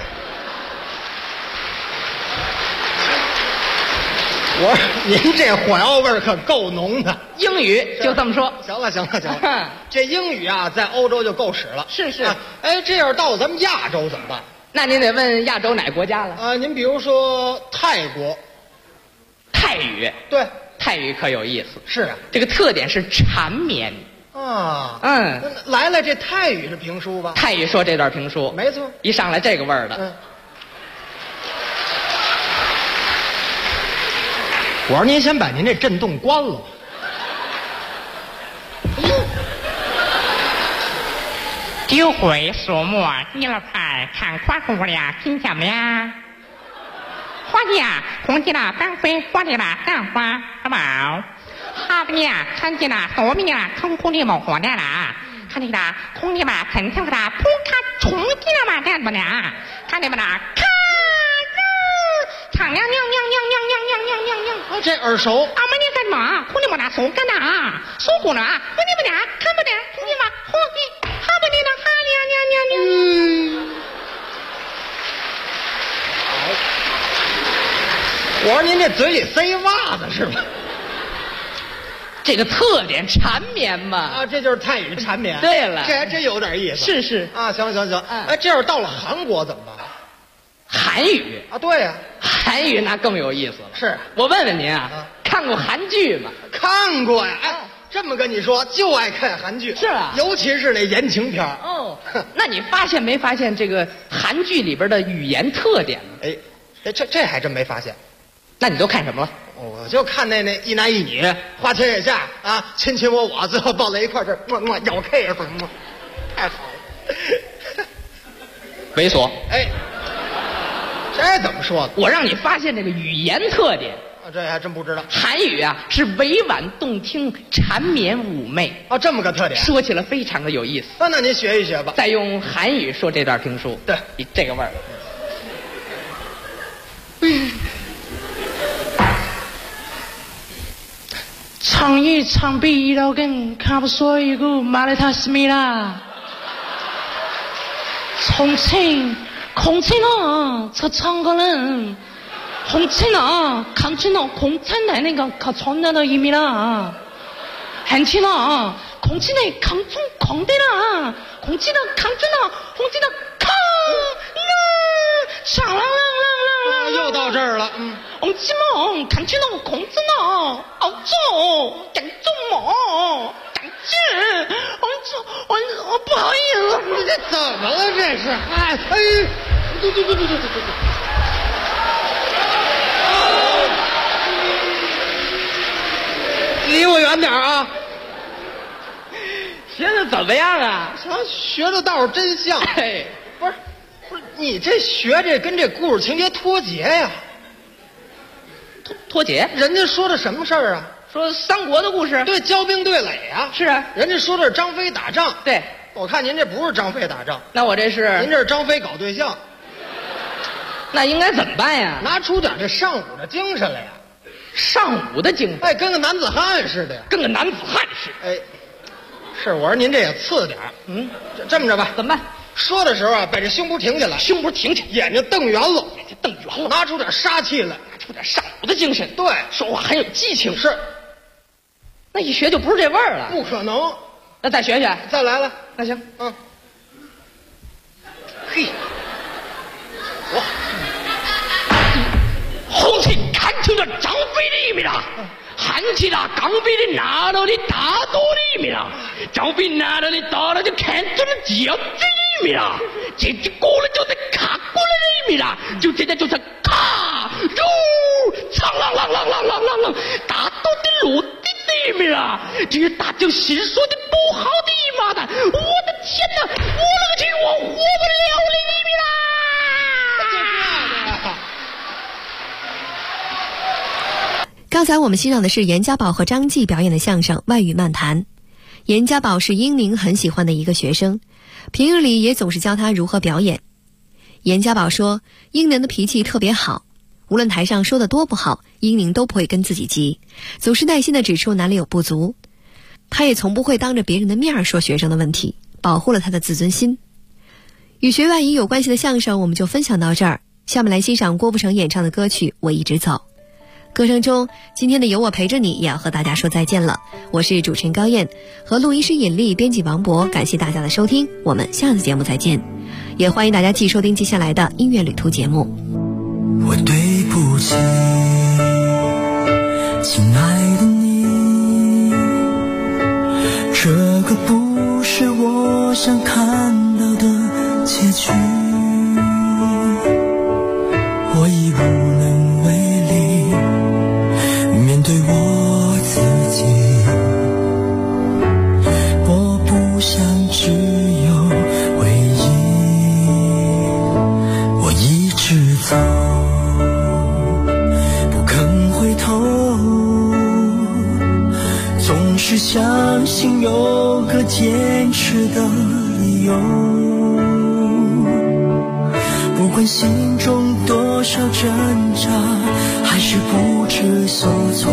我说您这火药味儿可够浓的。 英语就这么说。 行了，这英语啊，在欧洲就够使了。 是是。 哎，这要到咱们亚洲怎么办？ 那您得问亚洲哪个国家了？ 您比如说泰国。 泰语。 对， 泰语可有意思。 是啊， 这个特点是缠绵。 啊，来了，这泰语是评书吧？ 泰语说这段评书， 没错。 一上来这个味儿的。 我说您先把您这震动关了。 酒会说墨，你了牌看花姑娘听见没呀？花呀，空气啦，当飞花的啦，当花好不好？好的呀，看见啦，多米啦，空空的冇活的啦，看见啦，空的嘛，肯定的啦，扑卡冲的啦嘛，干不啦？看见不啦？看唱亮亮亮亮亮亮亮亮亮， 这耳熟。 啊，没你干嘛？空的嘛，说干呐啊，说过了啊，不你不啦，看不得，听见吗？好的，好不的啦，哈亮亮亮亮。 我说您这嘴里塞袜子是吧？ 这个特点缠绵嘛。 啊，这就是泰语缠绵。 对了， 这还真有点意思。 是是啊，行。哎，这要是到了韩国怎么办？ 韩语啊，对呀， 韩语那更有意思了。 是我问问您啊，看过韩剧吗？ 看过呀。哎，这么跟你说，就爱看韩剧。 是啊， 尤其是那言情片。 哦，那你发现没发现这个韩剧里边的语言特点呢？ 哎，这还真没发现。 那你都看什么了？ 我就看那一男一女花前月下啊，亲亲我我，最后抱在一块儿，这咬 kiss，太好了， 猥琐。 哎，这怎么说的？ 我让你发现这个语言特点。 这还真不知道。 韩语啊是委婉动听、缠绵妩媚。 哦，这么个特点， 说起来非常的有意思。 那您学一学吧。 再用韩语说这段评书。 对， 这个味儿。창이 창비라겐 가보소이고 말을 탔습니다. 공치나 저 창거는 홍치나 강치나 공찬내니까 가천나다입니다. 한치나 공치네 강총 광대라 공치나 강주나 홍치나 又到这儿了。 홍치몽 강치나 공치나 어쩌 강종모 강치不好意思， 这怎么了？这是哎，对，离我远点啊！ 学的怎么样啊？ 学的倒是真像。 哎， 不是，你这学这跟这故事情节脱节呀？ 脱节？ 人家说的什么事儿啊？ 说三国的故事。 对，骄兵对垒啊。 是啊， 人家说的是张飞打仗。 对， 我看您这不是张飞打仗， 那我这是您这是张飞搞对象。 那应该怎么办呀？ 拿出点这上午的精神来呀！ 上午的精神， 哎，跟个男子汉似的呀， 跟个男子汉似的。 哎，是，我说您这也次点这么着吧， 怎么办？ 说的时候啊，把这胸脯挺起来， 胸脯挺起来， 眼睛瞪圆了， 眼睛瞪圆了， 拿出点杀气来， 拿出点上午的精神。 对， 说话很有激情。 是， 那一学就不是这味儿了。 不可能。 那再学学， 再来了。 那行， 嘿，红旗看清了张飞的一面啊，喊起了刚飞的拿到的大刀的一面啊，张飞拿到的刀了就看准了轿子的一面啊，这只过了就得卡过来的一面啊，就现在就是卡哟，苍啷啷啷啷啷啷啷，大刀的落地的一面啊，这个大舅心说的不好的一妈的，我的天哪，我勒个去，我活不了了一面啊！ 刚才我们欣赏的是严家宝和张继表演的相声《外语漫谈》。严家宝是英宁很喜欢的一个学生，平日里也总是教他如何表演。严家宝说，英宁的脾气特别好，无论台上说的多不好，英宁都不会跟自己急，总是耐心地指出哪里有不足。他也从不会当着别人的面说学生的问题，保护了他的自尊心。与学外语有关系的相声我们就分享到这儿，下面来欣赏郭富城演唱的歌曲《我一直走》。歌声中，今天的有我陪着你也要和大家说再见了。我是主持人高燕，和录音师尹丽，编辑王博，感谢大家的收听，我们下次节目再见。也欢迎大家继续收听接下来的音乐旅途节目。 我对不起，亲爱的你，这个不是我想看到的结局，我已不能为力面对我自己，我不想只有回忆，我一直走，不肯回头，总是相信有个坚持的理由，不管心中多少挣扎，还是不知所措，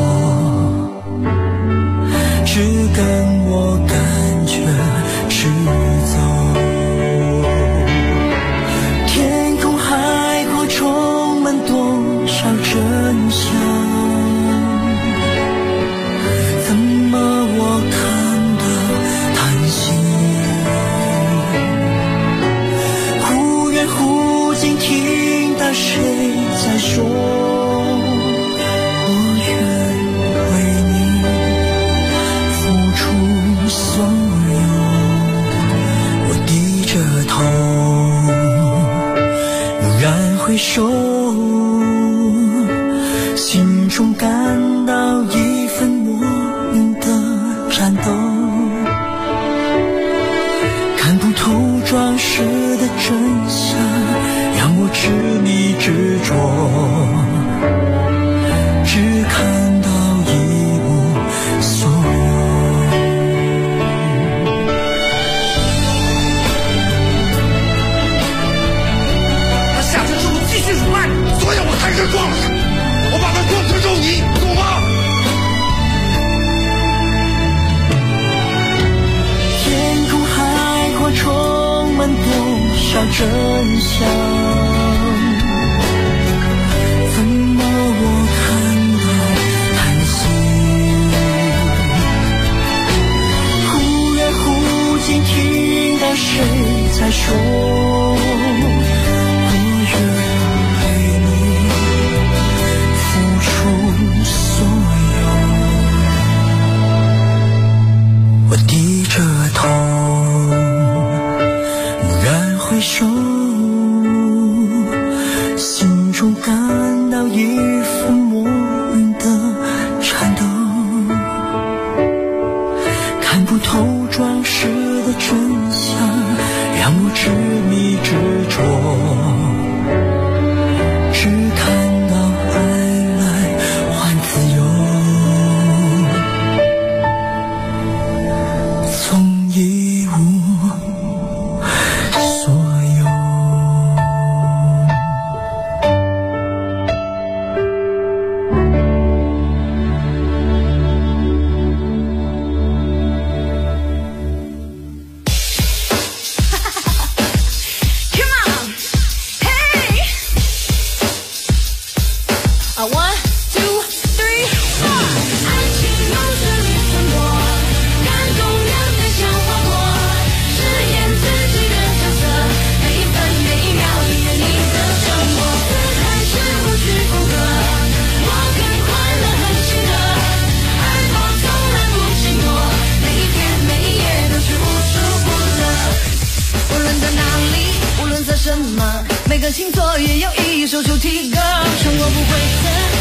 只跟我感觉是走。天空海阔充满多少真相，怎么我看到叹息，忽远忽近听到谁在说，我愿为你付出所有，我低着头，蓦然回首，心中感到一份莫名的颤抖，看不透装饰的真相，让我痴迷执着，只看到一无所有。 他下车之后继续辱骂你，所以我开车撞了他，我把他撞成肉泥，懂吗？ 天空海阔充满多少真相，怎么我看到叹息，忽远忽近听到谁在说，我愿为你付出所有，我低着头，蓦然回首，心中感到一份莫名的颤抖，看不透装饰的真相，让我痴迷执着，只看到爱来换自由，从一无所有。 感动两个小花朵，饰演自己的角色，每一分每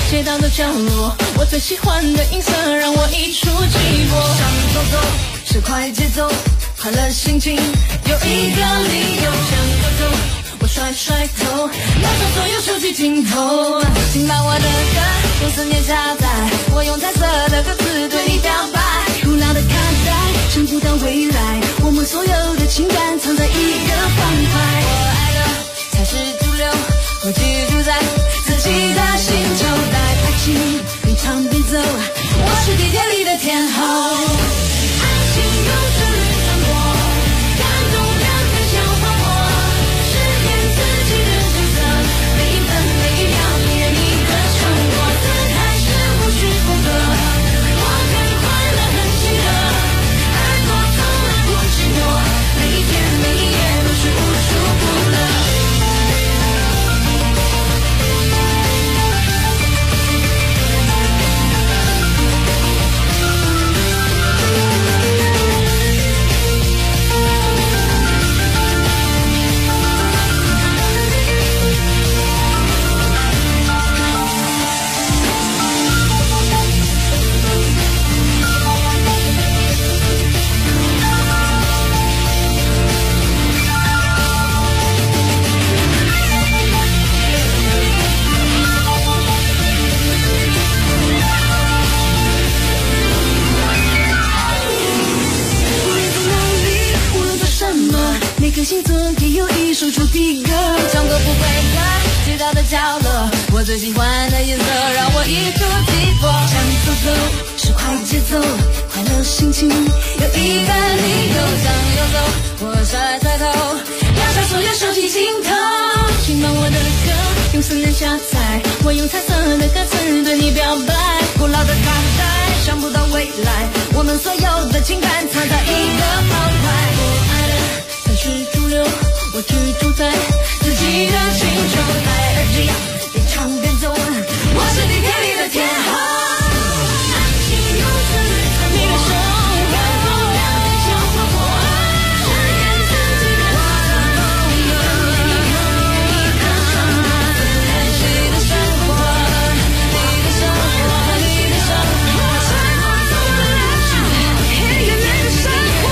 街道的角落，我最喜欢的音色让我一触即发。想走走，是快节奏，快乐心情有一个理由。想走走，我甩甩头，拿走所有手机镜头，请把我的歌用思念下载，我用彩色的歌词对你表白。古老的卡带，想不到未来，我们所有的情感藏在一个方块。我爱的才是主流，我居住在自己的星球，带爱情边唱边走，我是地铁里的天后。爱情有旋律传播，感动人很像花火，实验自己的角色，每一分每一秒体验你的生活，自开始无需负责，我很快乐很喜乐，耳朵从来不寂寞，每一天每一夜都是无处不乐。每个星座也有一首主题歌，唱歌不会歌，街道的角落，我最喜欢的颜色让我一触即发。想走走，是快节奏，快乐心情有一个理由。想游走，我甩甩头，压下所有手机镜头，请把我的歌用思念下载，我用彩色的歌词对你表白。古老的卡带，想不到未来，我们所有的情感藏在一个方块。我爱的才是主流，我居住在自己的星球，戴耳机边唱边走，我是地铁里的天后。爱情有旋律传播，你的生活感动人很像花火，实验自己的角色，每一分每一秒每一个生活，自开始的生活，你的生活，你的生活，生活从来不寂寞，黑夜里的生活。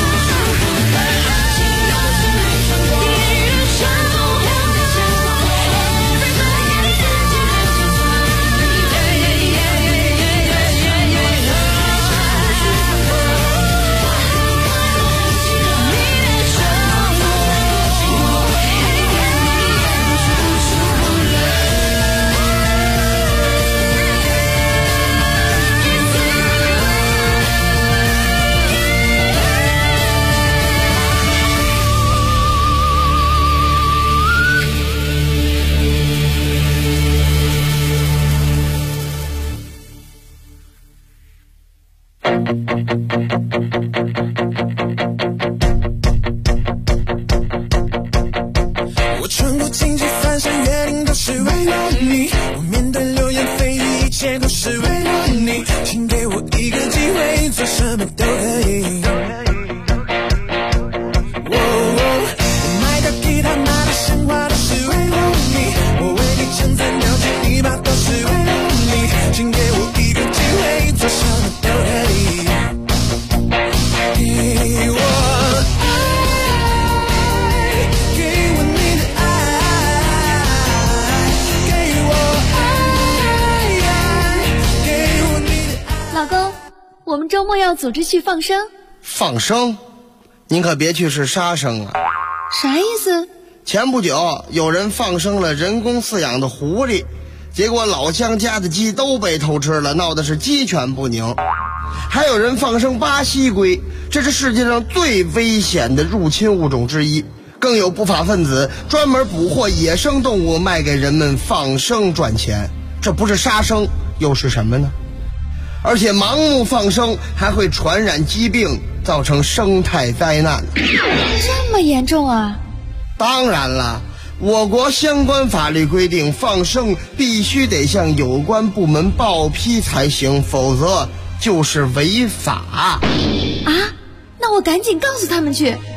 我穿过荆棘翻山越岭都是为了你，我面对流言蜚语一切都是为了你，请给我一个机会，做什么都可以。我买的吉他买的鲜花都是为了你，我为你撑伞掉进泥巴都是为了你，请给我一个机会，做什么都可以。给我老公，我们周末要组织去放生。 放生？您可别去是杀生啊！ 啥意思？ 前不久有人放生了人工饲养的狐狸，结果老乡家的鸡都被偷吃了，闹的是鸡犬不宁。还有人放生巴西龟，这是世界上最危险的入侵物种之一。更有不法分子专门捕获野生动物卖给人们放生赚钱，这不是杀生又是什么呢？而且盲目放生还会传染疾病，造成生态灾难。 这么严重啊？ 当然了，我国相关法律规定，放生必须得向有关部门报批才行，否则就是违法。 啊，那我赶紧告诉他们去。